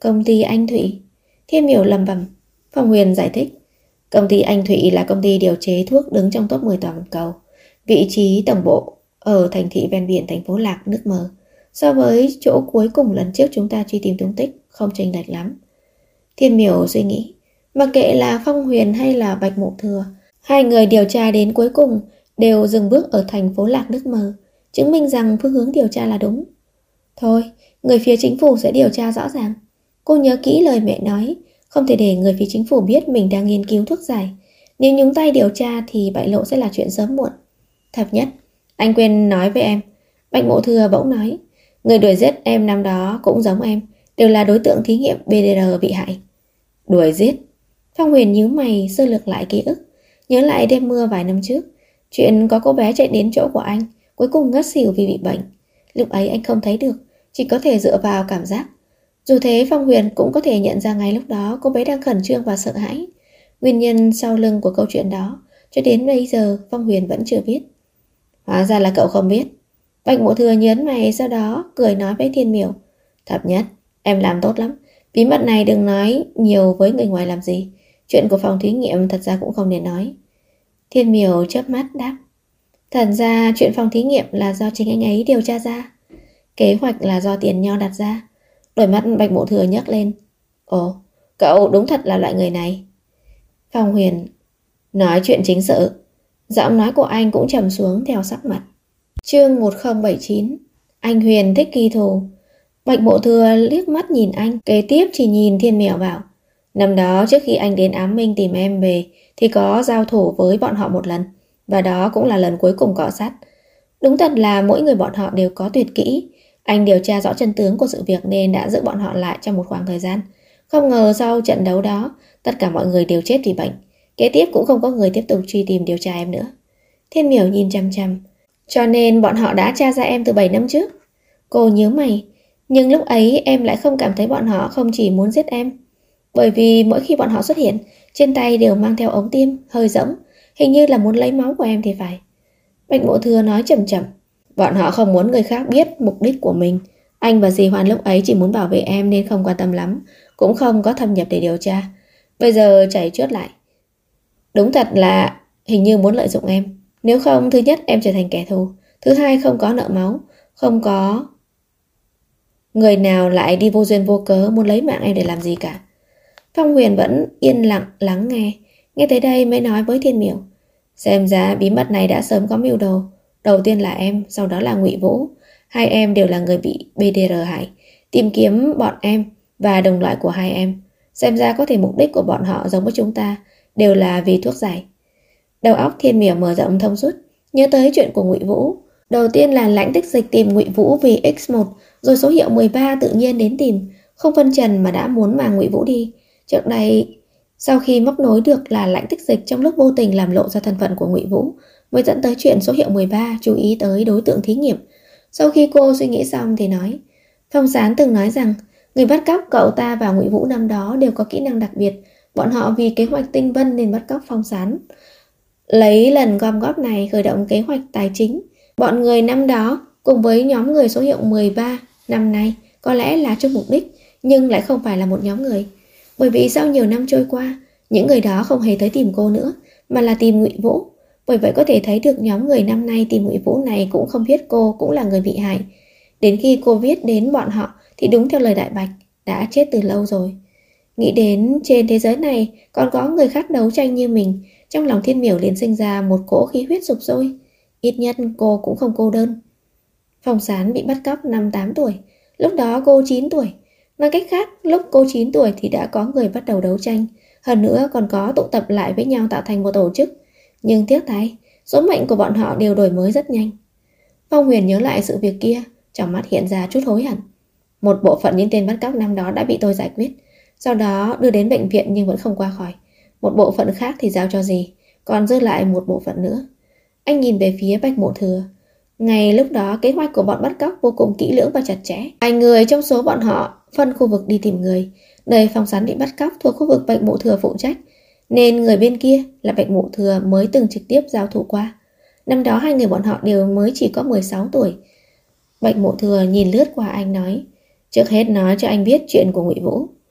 A: Công ty Anh Thụy. Thiên Miểu lẩm bẩm. Phong Huyền giải thích. Công ty Anh Thụy là công ty điều chế thuốc đứng trong top 10 toàn cầu. Vị trí tổng bộ ở thành thị ven biển thành phố Lạc nước mờ. So với chỗ cuối cùng lần trước chúng ta truy tìm tung tích không chênh lệch lắm. Thiên Miểu suy nghĩ, mặc kệ là Phong Huyền hay là Bạch Mộ Thừa, hai người điều tra đến cuối cùng đều dừng bước ở thành phố Lạc nước mờ, chứng minh rằng phương hướng điều tra là đúng. Thôi, người phía chính phủ sẽ điều tra rõ ràng. Cô nhớ kỹ lời mẹ nói, không thể để người phía chính phủ biết mình đang nghiên cứu thuốc giải. Nếu nhúng tay điều tra thì bại lộ sẽ là chuyện sớm muộn. Thập nhất, anh quên nói với em. Bạch Mộ Thừa bỗng nói, người đuổi giết em năm đó cũng giống em, đều là đối tượng thí nghiệm BDR bị hại. Đuổi giết? Phong Huyền nhíu mày sơ lược lại ký ức, nhớ lại đêm mưa vài năm trước, chuyện có cô bé chạy đến chỗ của anh, cuối cùng ngất xỉu vì bị bệnh. Lúc ấy anh không thấy được, chỉ có thể dựa vào cảm giác. Dù thế Phong Huyền cũng có thể nhận ra ngay lúc đó cô bé đang khẩn trương và sợ hãi. Nguyên nhân sau lưng của câu chuyện đó cho đến bây giờ Phong Huyền vẫn chưa biết. Hóa ra là cậu không biết. Bạch Mộ Thừa nhớn mày, sau đó cười nói với Thiên Miểu. Thập nhất, em làm tốt lắm. Bí mật này đừng nói nhiều với người ngoài làm gì. Chuyện của phòng thí nghiệm thật ra cũng không nên nói. Thiên Miểu chớp mắt đáp. Thật ra chuyện phòng thí nghiệm là do chính anh ấy điều tra ra. Kế hoạch là do Tiền Nho đặt ra. Đôi mắt Bạch Mộ Thừa nhấc lên. Ồ, cậu đúng thật là loại người này. Phong Huyền nói chuyện chính sự. Giọng nói của anh cũng trầm xuống theo sắc mặt. Chương 1079. Anh Huyền thích ghi thù. Bạch Mộ Thừa liếc mắt nhìn anh, kế tiếp chỉ nhìn Thiên Miểu bảo. Năm đó trước khi anh đến Ám Minh tìm em về thì có giao thủ với bọn họ một lần, và đó cũng là lần cuối cùng cọ sát. Đúng thật là mỗi người bọn họ đều có tuyệt kỹ. Anh điều tra rõ chân tướng của sự việc nên đã giữ bọn họ lại trong một khoảng thời gian. Không ngờ sau trận đấu đó, tất cả mọi người đều chết vì bệnh. Kế tiếp cũng không có người tiếp tục truy tìm điều tra em nữa. Thiên Miểu nhìn chăm chăm. Cho nên bọn họ đã tra ra em từ 7 năm trước. Cô nhớ mày. Nhưng lúc ấy em lại không cảm thấy bọn họ không chỉ muốn giết em. Bởi vì mỗi khi bọn họ xuất hiện, trên tay đều mang theo ống tiêm, hơi rỗng. Hình như là muốn lấy máu của em thì phải. Bạch Mộ Thừa nói chậm chậm. Bọn họ không muốn người khác biết mục đích của mình. Anh và dì Hoàn lúc ấy chỉ muốn bảo vệ em nên không quan tâm lắm, cũng không có thâm nhập để điều tra. Bây giờ chảy chuốt lại. Đúng thật là hình như muốn lợi dụng em. Nếu không, thứ nhất em trở thành kẻ thù, thứ hai không có nợ máu, không có người nào lại đi vô duyên vô cớ muốn lấy mạng em để làm gì cả. Phong Huyền vẫn yên lặng lắng nghe. Nghe tới đây mới nói với Thiên Miểu. Xem ra bí mật này đã sớm có mưu đồ. Đầu tiên là em, sau đó là Ngụy Vũ. Hai em đều là người bị BDR hại. Tìm kiếm bọn em và đồng loại của hai em. Xem ra có thể mục đích của bọn họ giống với chúng ta, đều là vì thuốc giải. Đầu óc Thiên Miểu mở rộng thông suốt, nhớ tới chuyện của Ngụy Vũ. Đầu tiên là Lãnh Tích Dịch tìm Ngụy Vũ vì X1, rồi số hiệu 13 tự nhiên đến tìm, không phân trần mà đã muốn mang Ngụy Vũ đi. Trước đây, sau khi móc nối được là Lãnh Tích Dịch trong lúc vô tình làm lộ ra thân phận của Ngụy Vũ, mới dẫn tới chuyện số hiệu 13 chú ý tới đối tượng thí nghiệm. Sau khi cô suy nghĩ xong thì nói, Phong Sán từng nói rằng người bắt cóc cậu ta và Ngụy Vũ năm đó đều có kỹ năng đặc biệt. Bọn họ vì kế hoạch tinh vân nên bắt cóc Phong Sán. Lấy lần gom góp này khởi động kế hoạch tài chính. Bọn người năm đó cùng với nhóm người số hiệu 13 năm nay có lẽ là chung mục đích, nhưng lại không phải là một nhóm người. Bởi vì sau nhiều năm trôi qua, những người đó không hề tới tìm cô nữa, mà là tìm Ngụy Vũ. Bởi vậy có thể thấy được nhóm người năm nay tìm Ngụy Vũ này cũng không biết cô cũng là người bị hại. Đến khi cô viết đến bọn họ thì đúng theo lời Đại Bạch, đã chết từ lâu rồi. Nghĩ đến trên thế giới này còn có người khác đấu tranh như mình, trong lòng Thiên Miểu liền sinh ra một cỗ khí huyết sục sôi. Ít nhất cô cũng không cô đơn. Phong Sán bị bắt cóc năm 8 tuổi, lúc đó cô 9 tuổi. Nói cách khác, lúc cô 9 tuổi thì đã có người bắt đầu đấu tranh, hơn nữa còn có tụ tập lại với nhau tạo thành một tổ chức. Nhưng tiếc thay, số mệnh của bọn họ đều đổi mới rất nhanh. Phong Huyền nhớ lại sự việc kia, trong mắt hiện ra chút hối hận. Một bộ phận những tên bắt cóc năm đó đã bị tôi giải quyết, sau đó đưa đến bệnh viện nhưng vẫn không qua khỏi. Một bộ phận khác thì giao cho dì, còn dư lại một bộ phận nữa. Anh nhìn về phía Bạch Mộ Thừa. Ngày lúc đó kế hoạch của bọn bắt cóc vô cùng kỹ lưỡng và chặt chẽ. Hai người trong số bọn họ phân khu vực đi tìm người. Nơi Phong Sán bị bắt cóc thuộc khu vực Bạch Mộ Thừa phụ trách, nên người bên kia là Bạch Mộ Thừa mới từng trực tiếp giao thủ qua. Năm đó hai người bọn họ đều mới chỉ có 16 tuổi. Bạch Mộ Thừa nhìn lướt qua anh nói, trước hết nói cho anh biết chuyện của Ngụy Vũ.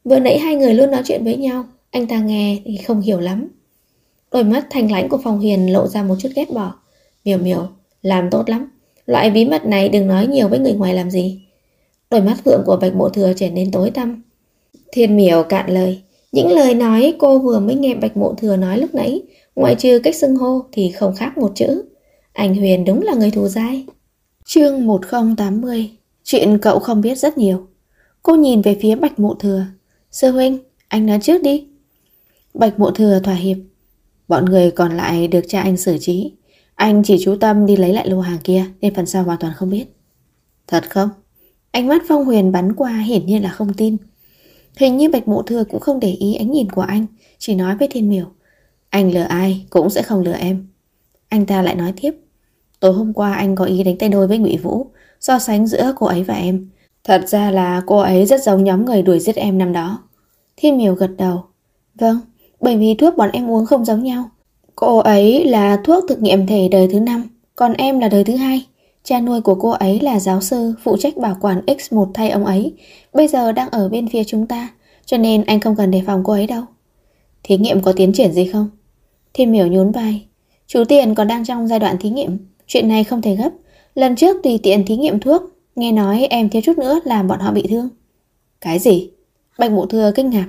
A: Vừa nãy hai người luôn nói chuyện với nhau, anh ta nghe thì không hiểu lắm. Đôi mắt thanh lãnh của Phong Huyền lộ ra một chút ghét bỏ. Miểu Miểu, làm tốt lắm. Loại bí mật này đừng nói nhiều với người ngoài làm gì. Đôi mắt phượng của Bạch Mộ Thừa trở nên tối tăm. Thiên Miểu cạn lời. Những lời nói cô vừa mới nghe Bạch Mộ Thừa nói lúc nãy, ngoại trừ cách xưng hô thì không khác một chữ. Anh Huyền đúng là người thù dai. Chương 1080. Chuyện cậu không biết rất nhiều. Cô nhìn về phía Bạch Mộ Thừa. Sư huynh, anh nói trước đi. Bạch Mộ Thừa thỏa hiệp. Bọn người còn lại được cha anh xử trí. Anh chỉ chú tâm đi lấy lại lô hàng kia, nên phần sau hoàn toàn không biết. Thật không? Ánh mắt Phong Huyền bắn qua, hiển nhiên là không tin. Hình như Bạch Mộ Thừa cũng không để ý ánh nhìn của anh, chỉ nói với Thiên Miểu. Anh lừa ai cũng sẽ không lừa em. Anh ta lại nói tiếp. Tối hôm qua anh có ý đánh tay đôi với Ngụy Vũ, so sánh giữa cô ấy và em. Thật ra là cô ấy rất giống nhóm người đuổi giết em năm đó. Thiên Miểu gật đầu. Vâng, bởi vì thuốc bọn em uống không giống nhau. Cô ấy là thuốc thực nghiệm thể đời thứ 5, còn em là đời thứ 2. Cha nuôi của cô ấy là giáo sư phụ trách bảo quản X1 thay ông ấy. Bây giờ đang ở bên phía chúng ta, cho nên anh không cần đề phòng cô ấy đâu. Thí nghiệm có tiến triển gì không? Thiên Miểu nhún vai. Chú Tiền còn đang trong giai đoạn thí nghiệm, chuyện này không thể gấp. Lần trước tùy tiện thí nghiệm thuốc, nghe nói em thiếu chút nữa làm bọn họ bị thương. Cái gì? Bạch Mộ Thừa kinh ngạc.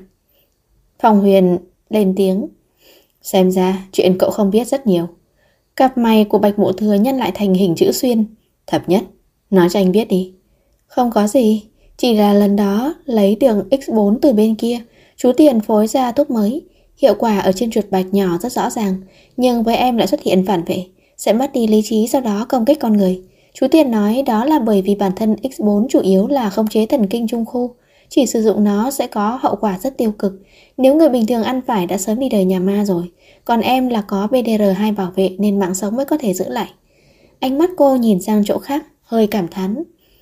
A: Phong Huyền lên tiếng. Xem ra chuyện cậu không biết rất nhiều. Cặp mày của Bạch Mộ Thừa nhăn lại thành hình chữ xuyên. Thập Nhất, nói cho anh biết đi. Không có gì, chỉ là lần đó lấy đường X4 từ bên kia, chú Tiền phối ra thuốc mới. Hiệu quả ở trên chuột bạch nhỏ rất rõ ràng, nhưng với em lại xuất hiện phản vệ, sẽ mất đi lý trí, sau đó công kích con người. Chú Tiền nói đó là bởi vì bản thân X4 chủ yếu là khống chế thần kinh trung khu, chỉ sử dụng nó sẽ có hậu quả rất tiêu cực. Nếu người bình thường ăn phải đã sớm đi đời nhà ma rồi. Còn em là có BDR2 bảo vệ nên mạng sống mới có thể giữ lại. Ánh mắt cô nhìn sang chỗ khác, hơi cảm thán.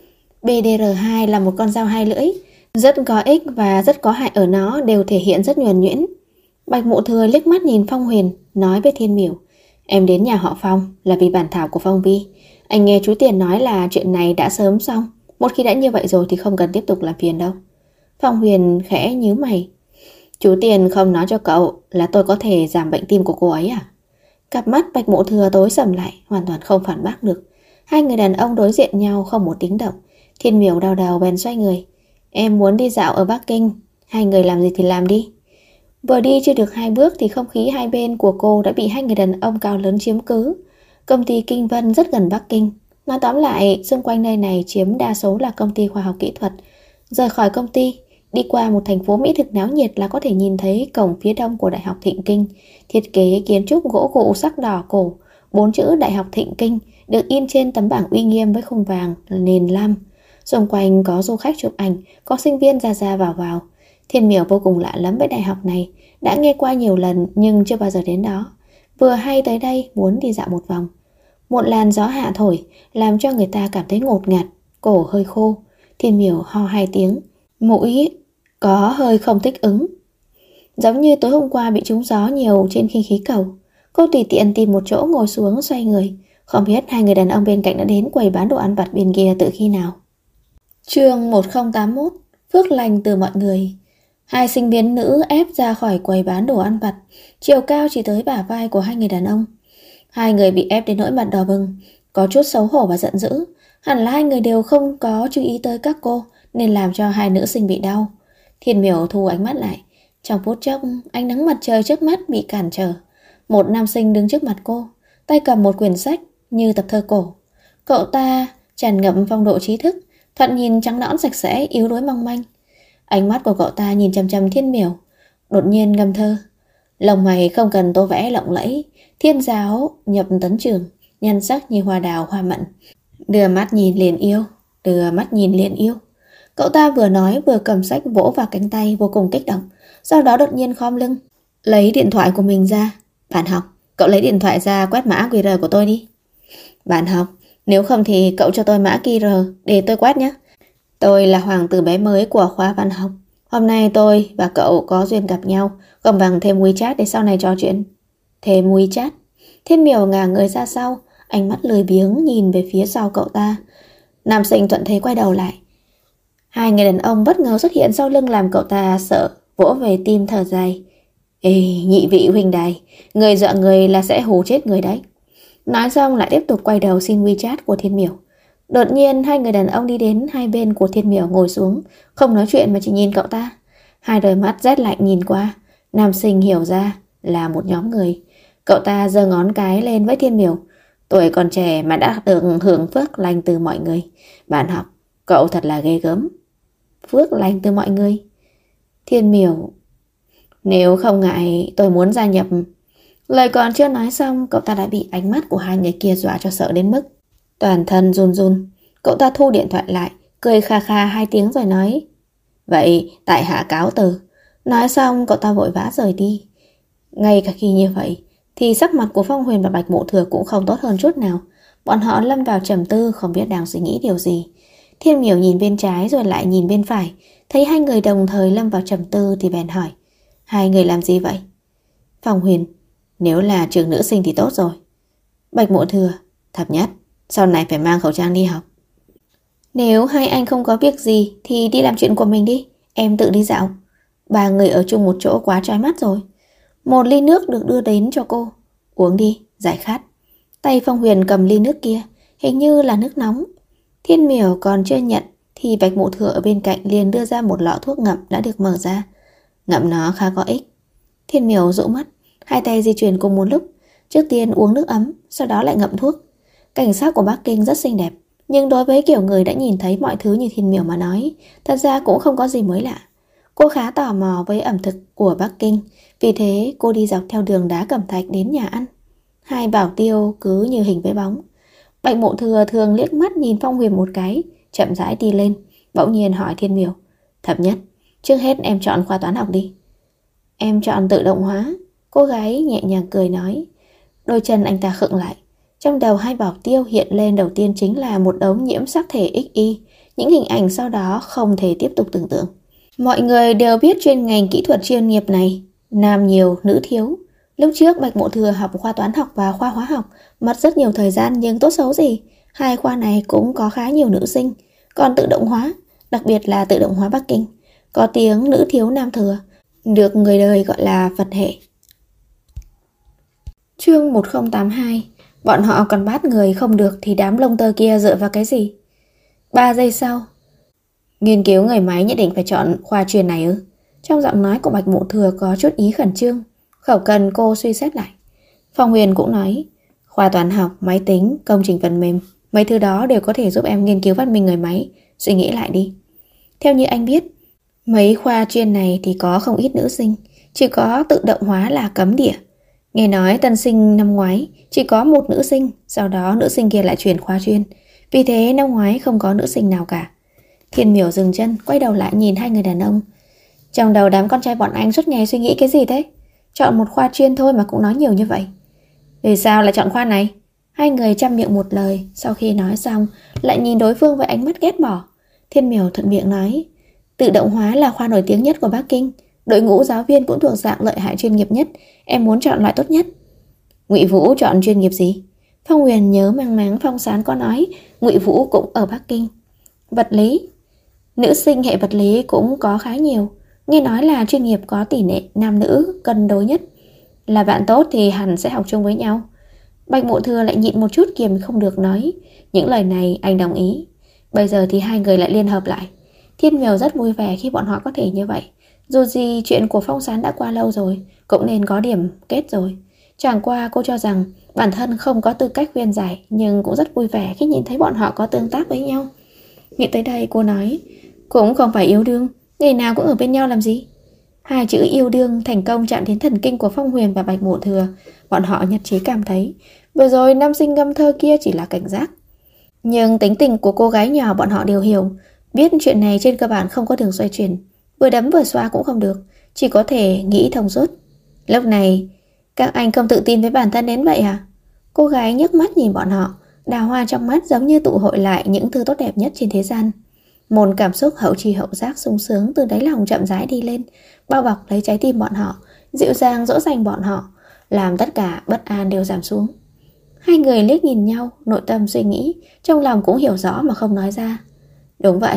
A: BDR2 là một con dao hai lưỡi, rất có ích và rất có hại ở nó đều thể hiện rất nhuần nhuyễn. Bạch Mộ Thừa liếc mắt nhìn Phong Huyền, nói với Thiên Miểu. Em đến nhà họ Phong là vì bản thảo của Phong Vi. Anh nghe chú Tiền nói là chuyện này đã sớm xong. Một khi đã như vậy rồi thì không cần tiếp tục làm phiền đâu. Phong Huyền khẽ nhíu mày. Chú Tiền không nói cho cậu là tôi có thể giảm bệnh tim của cô ấy à? Cặp mắt Bạch Mộ Thừa tối sầm lại, hoàn toàn không phản bác được. Hai người đàn ông đối diện nhau không một tiếng động. Thiên Miểu đau đầu bèn xoay người. Em muốn đi dạo ở Bắc Kinh, hai người làm gì thì làm đi. Vừa đi chưa được 2 bước thì không khí hai bên của cô đã bị hai người đàn ông cao lớn chiếm cứ. Công ty Kinh Vân rất gần Bắc Kinh. Nói tóm lại, xung quanh nơi này chiếm đa số là công ty khoa học kỹ thuật. Rời khỏi công ty, đi qua một thành phố mỹ thực náo nhiệt là có thể nhìn thấy cổng phía đông của Đại học Thịnh Kinh. Thiết kế kiến trúc gỗ gụ sắc đỏ cổ, 4 chữ Đại học Thịnh Kinh được in trên tấm bảng uy nghiêm với khung vàng nền lam. Xung quanh có du khách chụp ảnh, có sinh viên ra ra vào vào. Thiên Miểu vô cùng lạ lắm với đại học này, đã nghe qua nhiều lần nhưng chưa bao giờ đến đó. Vừa hay tới đây muốn đi dạo một vòng. Một làn gió hạ thổi làm cho người ta cảm thấy ngột ngạt, cổ hơi khô. Thiên Miểu ho 2 tiếng, mũi có hơi không thích ứng. Giống như tối hôm qua bị trúng gió nhiều trên khinh khí cầu. Cô tùy tiện tìm một chỗ ngồi xuống xoay người. Không biết hai người đàn ông bên cạnh đã đến quầy bán đồ ăn vặt bên kia từ khi nào. Chương 1081. Phước lành từ mọi người. Hai sinh viên nữ ép ra khỏi quầy bán đồ ăn vặt, chiều cao chỉ tới bả vai của hai người đàn ông. Hai người bị ép đến nỗi mặt đỏ bừng, có chút xấu hổ và giận dữ. Hẳn là hai người đều không có chú ý tới các cô, nên làm cho hai nữ sinh bị đau. Thiên Miểu thu ánh mắt lại. Trong phút chốc, ánh nắng mặt trời trước mắt bị cản trở. Một nam sinh đứng trước mặt cô, tay cầm một quyển sách như tập thơ cổ. Cậu ta tràn ngập phong độ trí thức, thoạt nhìn trắng nõn sạch sẽ, yếu đuối mong manh. Ánh mắt của cậu ta nhìn chằm chằm Thiên Miểu, đột nhiên ngâm thơ. Lông mày không cần tô vẽ lộng lẫy, thiên giáo nhập tấn trường, nhan sắc như hoa đào hoa mận. Đưa mắt nhìn liền yêu, đưa mắt nhìn liền yêu. Cậu ta vừa nói vừa cầm sách vỗ vào cánh tay vô cùng kích động. Sau đó đột nhiên khom lưng, lấy điện thoại của mình ra. Bạn học, cậu lấy điện thoại ra quét mã QR của tôi đi. Bạn học, nếu không thì cậu cho tôi mã QR để tôi quét nhé. Tôi là hoàng tử bé mới của khóa văn học. Hôm nay tôi và cậu có duyên gặp nhau, không bằng thêm WeChat để sau này trò chuyện. Thêm WeChat. Thiên Miểu ngả người ra sau, ánh mắt lười biếng nhìn về phía sau cậu ta. Nam sinh thuận thế quay đầu lại. Hai người đàn ông bất ngờ xuất hiện sau lưng làm cậu ta sợ, vỗ về tim thở dài. Ê, nhị vị huynh đài, người dọa người là sẽ hù chết người đấy. Nói xong lại tiếp tục quay đầu xin WeChat của Thiên Miểu. Đột nhiên hai người đàn ông đi đến hai bên của Thiên Miểu ngồi xuống, không nói chuyện mà chỉ nhìn cậu ta. Hai đôi mắt rét lạnh nhìn qua, nam sinh hiểu ra là một nhóm người. Cậu ta giơ ngón cái lên với Thiên Miểu. Tuổi còn trẻ mà đã được hưởng phước lành từ mọi người. Bạn học, cậu thật là ghê gớm. Phước lành từ mọi người. Thiên Miểu: Nếu không ngại tôi muốn gia nhập. Lời còn chưa nói xong, cậu ta đã bị ánh mắt của hai người kia dọa cho sợ đến mức toàn thân run run. Cậu ta thu điện thoại lại, cười kha kha 2 tiếng rồi nói: Vậy tại hạ cáo từ. Nói xong cậu ta vội vã rời đi. Ngay cả khi như vậy thì sắc mặt của Phong Huyền và Bạch Mộ Thừa cũng không tốt hơn chút nào. Bọn họ lâm vào trầm tư, không biết đang suy nghĩ điều gì. Thiên Miểu nhìn bên trái rồi lại nhìn bên phải, thấy hai người đồng thời lâm vào trầm tư thì bèn hỏi: Hai người làm gì vậy? Phong Huyền: Nếu là trường nữ sinh thì tốt rồi. Bạch Mộ Thừa: Thập Nhất, sau này phải mang khẩu trang đi học. Nếu hai anh không có việc gì thì đi làm chuyện của mình đi, em tự đi dạo. Ba người ở chung một chỗ quá trói mắt rồi. Một ly nước được đưa đến cho cô. Uống đi, giải khát. Tay Phong Huyền cầm ly nước kia, hình như là nước nóng. Thiên Miểu còn chưa nhận thì Bạch Mộ Thừa ở bên cạnh liền đưa ra một lọ thuốc ngậm đã được mở ra. Ngậm nó khá có ích. Thiên Miểu dụ mắt, hai tay di chuyển cùng một lúc. Trước tiên uống nước ấm, sau đó lại ngậm thuốc. Cảnh sát của Bắc Kinh rất xinh đẹp, nhưng đối với kiểu người đã nhìn thấy mọi thứ như Thiên Miểu mà nói, thật ra cũng không có gì mới lạ. Cô khá tò mò với ẩm thực của Bắc Kinh, vì thế cô đi dọc theo đường đá cẩm thạch đến nhà ăn. Hai bảo tiêu cứ như hình với bóng. Bạch Mộ Thừa thường liếc mắt nhìn Phong Huyền một cái, chậm rãi đi lên, bỗng nhiên hỏi Thiên Miểu: Thập Nhất, trước hết em chọn khoa toán học đi. Em chọn tự động hóa. Cô gái nhẹ nhàng cười nói. Đôi chân anh ta khựng lại. Trong đầu hai bảo tiêu hiện lên đầu tiên chính là một đống nhiễm sắc thể XY. Những hình ảnh sau đó không thể tiếp tục tưởng tượng. Mọi người đều biết chuyên ngành kỹ thuật chuyên nghiệp này, nam nhiều, nữ thiếu. Lúc trước Bạch Mộ Thừa học khoa toán học và khoa hóa học, mất rất nhiều thời gian, nhưng tốt xấu gì hai khoa này cũng có khá nhiều nữ sinh. Còn tự động hóa, đặc biệt là tự động hóa Bắc Kinh, có tiếng nữ thiếu nam thừa, được người đời gọi là Phật hệ. Chương 1082. Bọn họ còn bắt người không được thì đám lông tơ kia dựa vào cái gì? 3 giây sau. Nghiên cứu người máy nhất định phải chọn khoa chuyên này ư? Trong giọng nói của Bạch Mộ Thừa có chút ý khẩn trương. Khẩu cần cô suy xét lại. Phong Huyền cũng nói: Khoa toán học, máy tính, công trình phần mềm, mấy thứ đó đều có thể giúp em nghiên cứu phát minh người máy. Suy nghĩ lại đi. Theo như anh biết, mấy khoa chuyên này thì có không ít nữ sinh, chỉ có tự động hóa là cấm địa. Nghe nói tân sinh năm ngoái chỉ có một nữ sinh, sau đó nữ sinh kia lại chuyển khoa chuyên, vì thế năm ngoái không có nữ sinh nào cả. Thiên Miểu dừng chân, quay đầu lại nhìn hai người đàn ông. Trong đầu đám con trai bọn anh suốt ngày suy nghĩ cái gì thế? Chọn một khoa chuyên thôi mà cũng nói nhiều như vậy. Vì sao lại chọn khoa này? Hai người chăm miệng một lời, sau khi nói xong lại nhìn đối phương với ánh mắt ghét bỏ. Thiên Miểu thuận miệng nói: Tự động hóa là khoa nổi tiếng nhất của Bắc Kinh, đội ngũ giáo viên cũng thuộc dạng lợi hại chuyên nghiệp nhất, em muốn chọn loại tốt nhất. Ngụy Vũ chọn chuyên nghiệp gì? Phong Huyền nhớ mang máng Phong Sán có nói Ngụy Vũ cũng ở Bắc Kinh. Vật lý. Nữ sinh hệ vật lý cũng có khá nhiều, nghe nói là chuyên nghiệp có tỷ lệ nam nữ cân đối nhất. Là bạn tốt thì hẳn sẽ học chung với nhau. Bạch Mộ Thừa lại nhịn một chút kiềm không được nói. Những lời này anh đồng ý. Bây giờ thì hai người lại liên hợp lại. Thiên Miểu rất vui vẻ khi bọn họ có thể như vậy. Dù gì chuyện của Phong Sán đã qua lâu rồi, cũng nên có điểm kết rồi. Chẳng qua cô cho rằng bản thân không có tư cách khuyên giải, nhưng cũng rất vui vẻ khi nhìn thấy bọn họ có tương tác với nhau. Nghĩ tới đây cô nói: Cũng không phải yêu đương, ngày nào cũng ở bên nhau làm gì. Hai chữ yêu đương thành công chạm đến thần kinh của Phong Huyền và Bạch Mộ Thừa. Bọn họ nhất trí cảm thấy vừa rồi nam sinh ngâm thơ kia chỉ là cảnh giác. Nhưng tính tình của cô gái nhỏ bọn họ đều hiểu, biết chuyện này trên cơ bản không có đường xoay chuyển, vừa đấm vừa xoa cũng không được, chỉ có thể nghĩ thông suốt. Lúc này, các anh không tự tin với bản thân đến vậy à? Cô gái nhấc mắt nhìn bọn họ, đào hoa trong mắt giống như tụ hội lại những thứ tốt đẹp nhất trên thế gian. Một cảm xúc hậu tri hậu giác sung sướng từ đáy lòng chậm rãi đi lên, bao bọc lấy trái tim bọn họ, dịu dàng dỗ dành bọn họ, làm tất cả bất an đều giảm xuống. Hai người liếc nhìn nhau, nội tâm suy nghĩ, trong lòng cũng hiểu rõ mà không nói ra. Đúng vậy,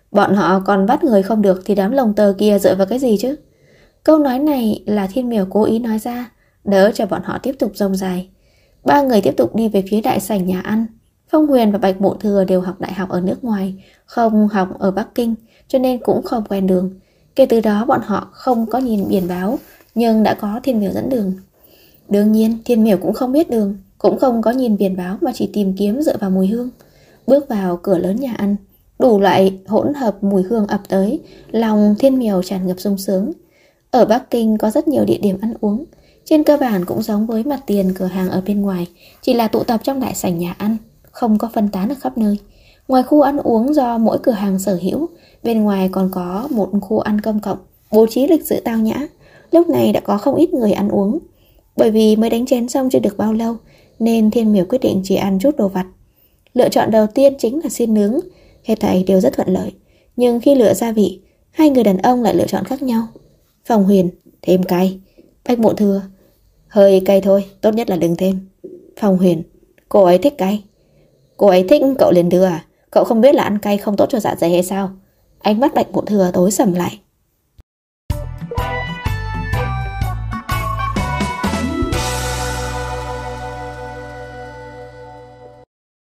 A: Bọn họ còn bắt người không được thì đám lồng tơ kia dựa vào cái gì chứ? Câu nói này là Thiên Miểu cố ý nói ra, đỡ cho bọn họ tiếp tục rông dài. Ba người tiếp tục đi về phía đại sảnh nhà ăn. Phong Huyền và Bạch Mộ Thừa đều học đại học ở nước ngoài, không học ở Bắc Kinh, cho nên cũng không quen đường. Kể từ đó bọn họ không có nhìn biển báo, nhưng đã có Thiên Miểu dẫn đường. Đương nhiên Thiên Miểu cũng không biết đường, cũng không có nhìn biển báo mà chỉ tìm kiếm dựa vào mùi hương. Bước vào cửa lớn nhà ăn, đủ loại hỗn hợp mùi hương ập tới, lòng Thiên Miểu tràn ngập sung sướng. Ở Bắc Kinh có rất nhiều địa điểm ăn uống, trên cơ bản cũng giống với mặt tiền cửa hàng ở bên ngoài, chỉ là tụ tập trong đại sảnh nhà ăn, không có phân tán ở khắp nơi. Ngoài khu ăn uống do mỗi cửa hàng sở hữu, bên ngoài còn có một khu ăn công cộng, bố trí lịch sự tao nhã. Lúc này đã có không ít người ăn uống. Bởi vì mới đánh chén xong chưa được bao lâu, nên Thiên Miểu quyết định chỉ ăn chút đồ vặt. Lựa chọn đầu tiên chính là xiên nướng, hết thảy đều rất thuận lợi. Nhưng khi lựa gia vị, hai người đàn ông lại lựa chọn khác nhau. Phong Huyền, thêm cay. Bạch Mộ Thừa, hơi cay thôi, tốt nhất là đừng thêm. Phong Huyền, cô ấy thích cay. Cô ấy thích cậu liền đưa à? Cậu không biết là ăn cay không tốt cho dạ dày hay sao? Ánh mắt Bạch Mộ Thừa tối sầm lại.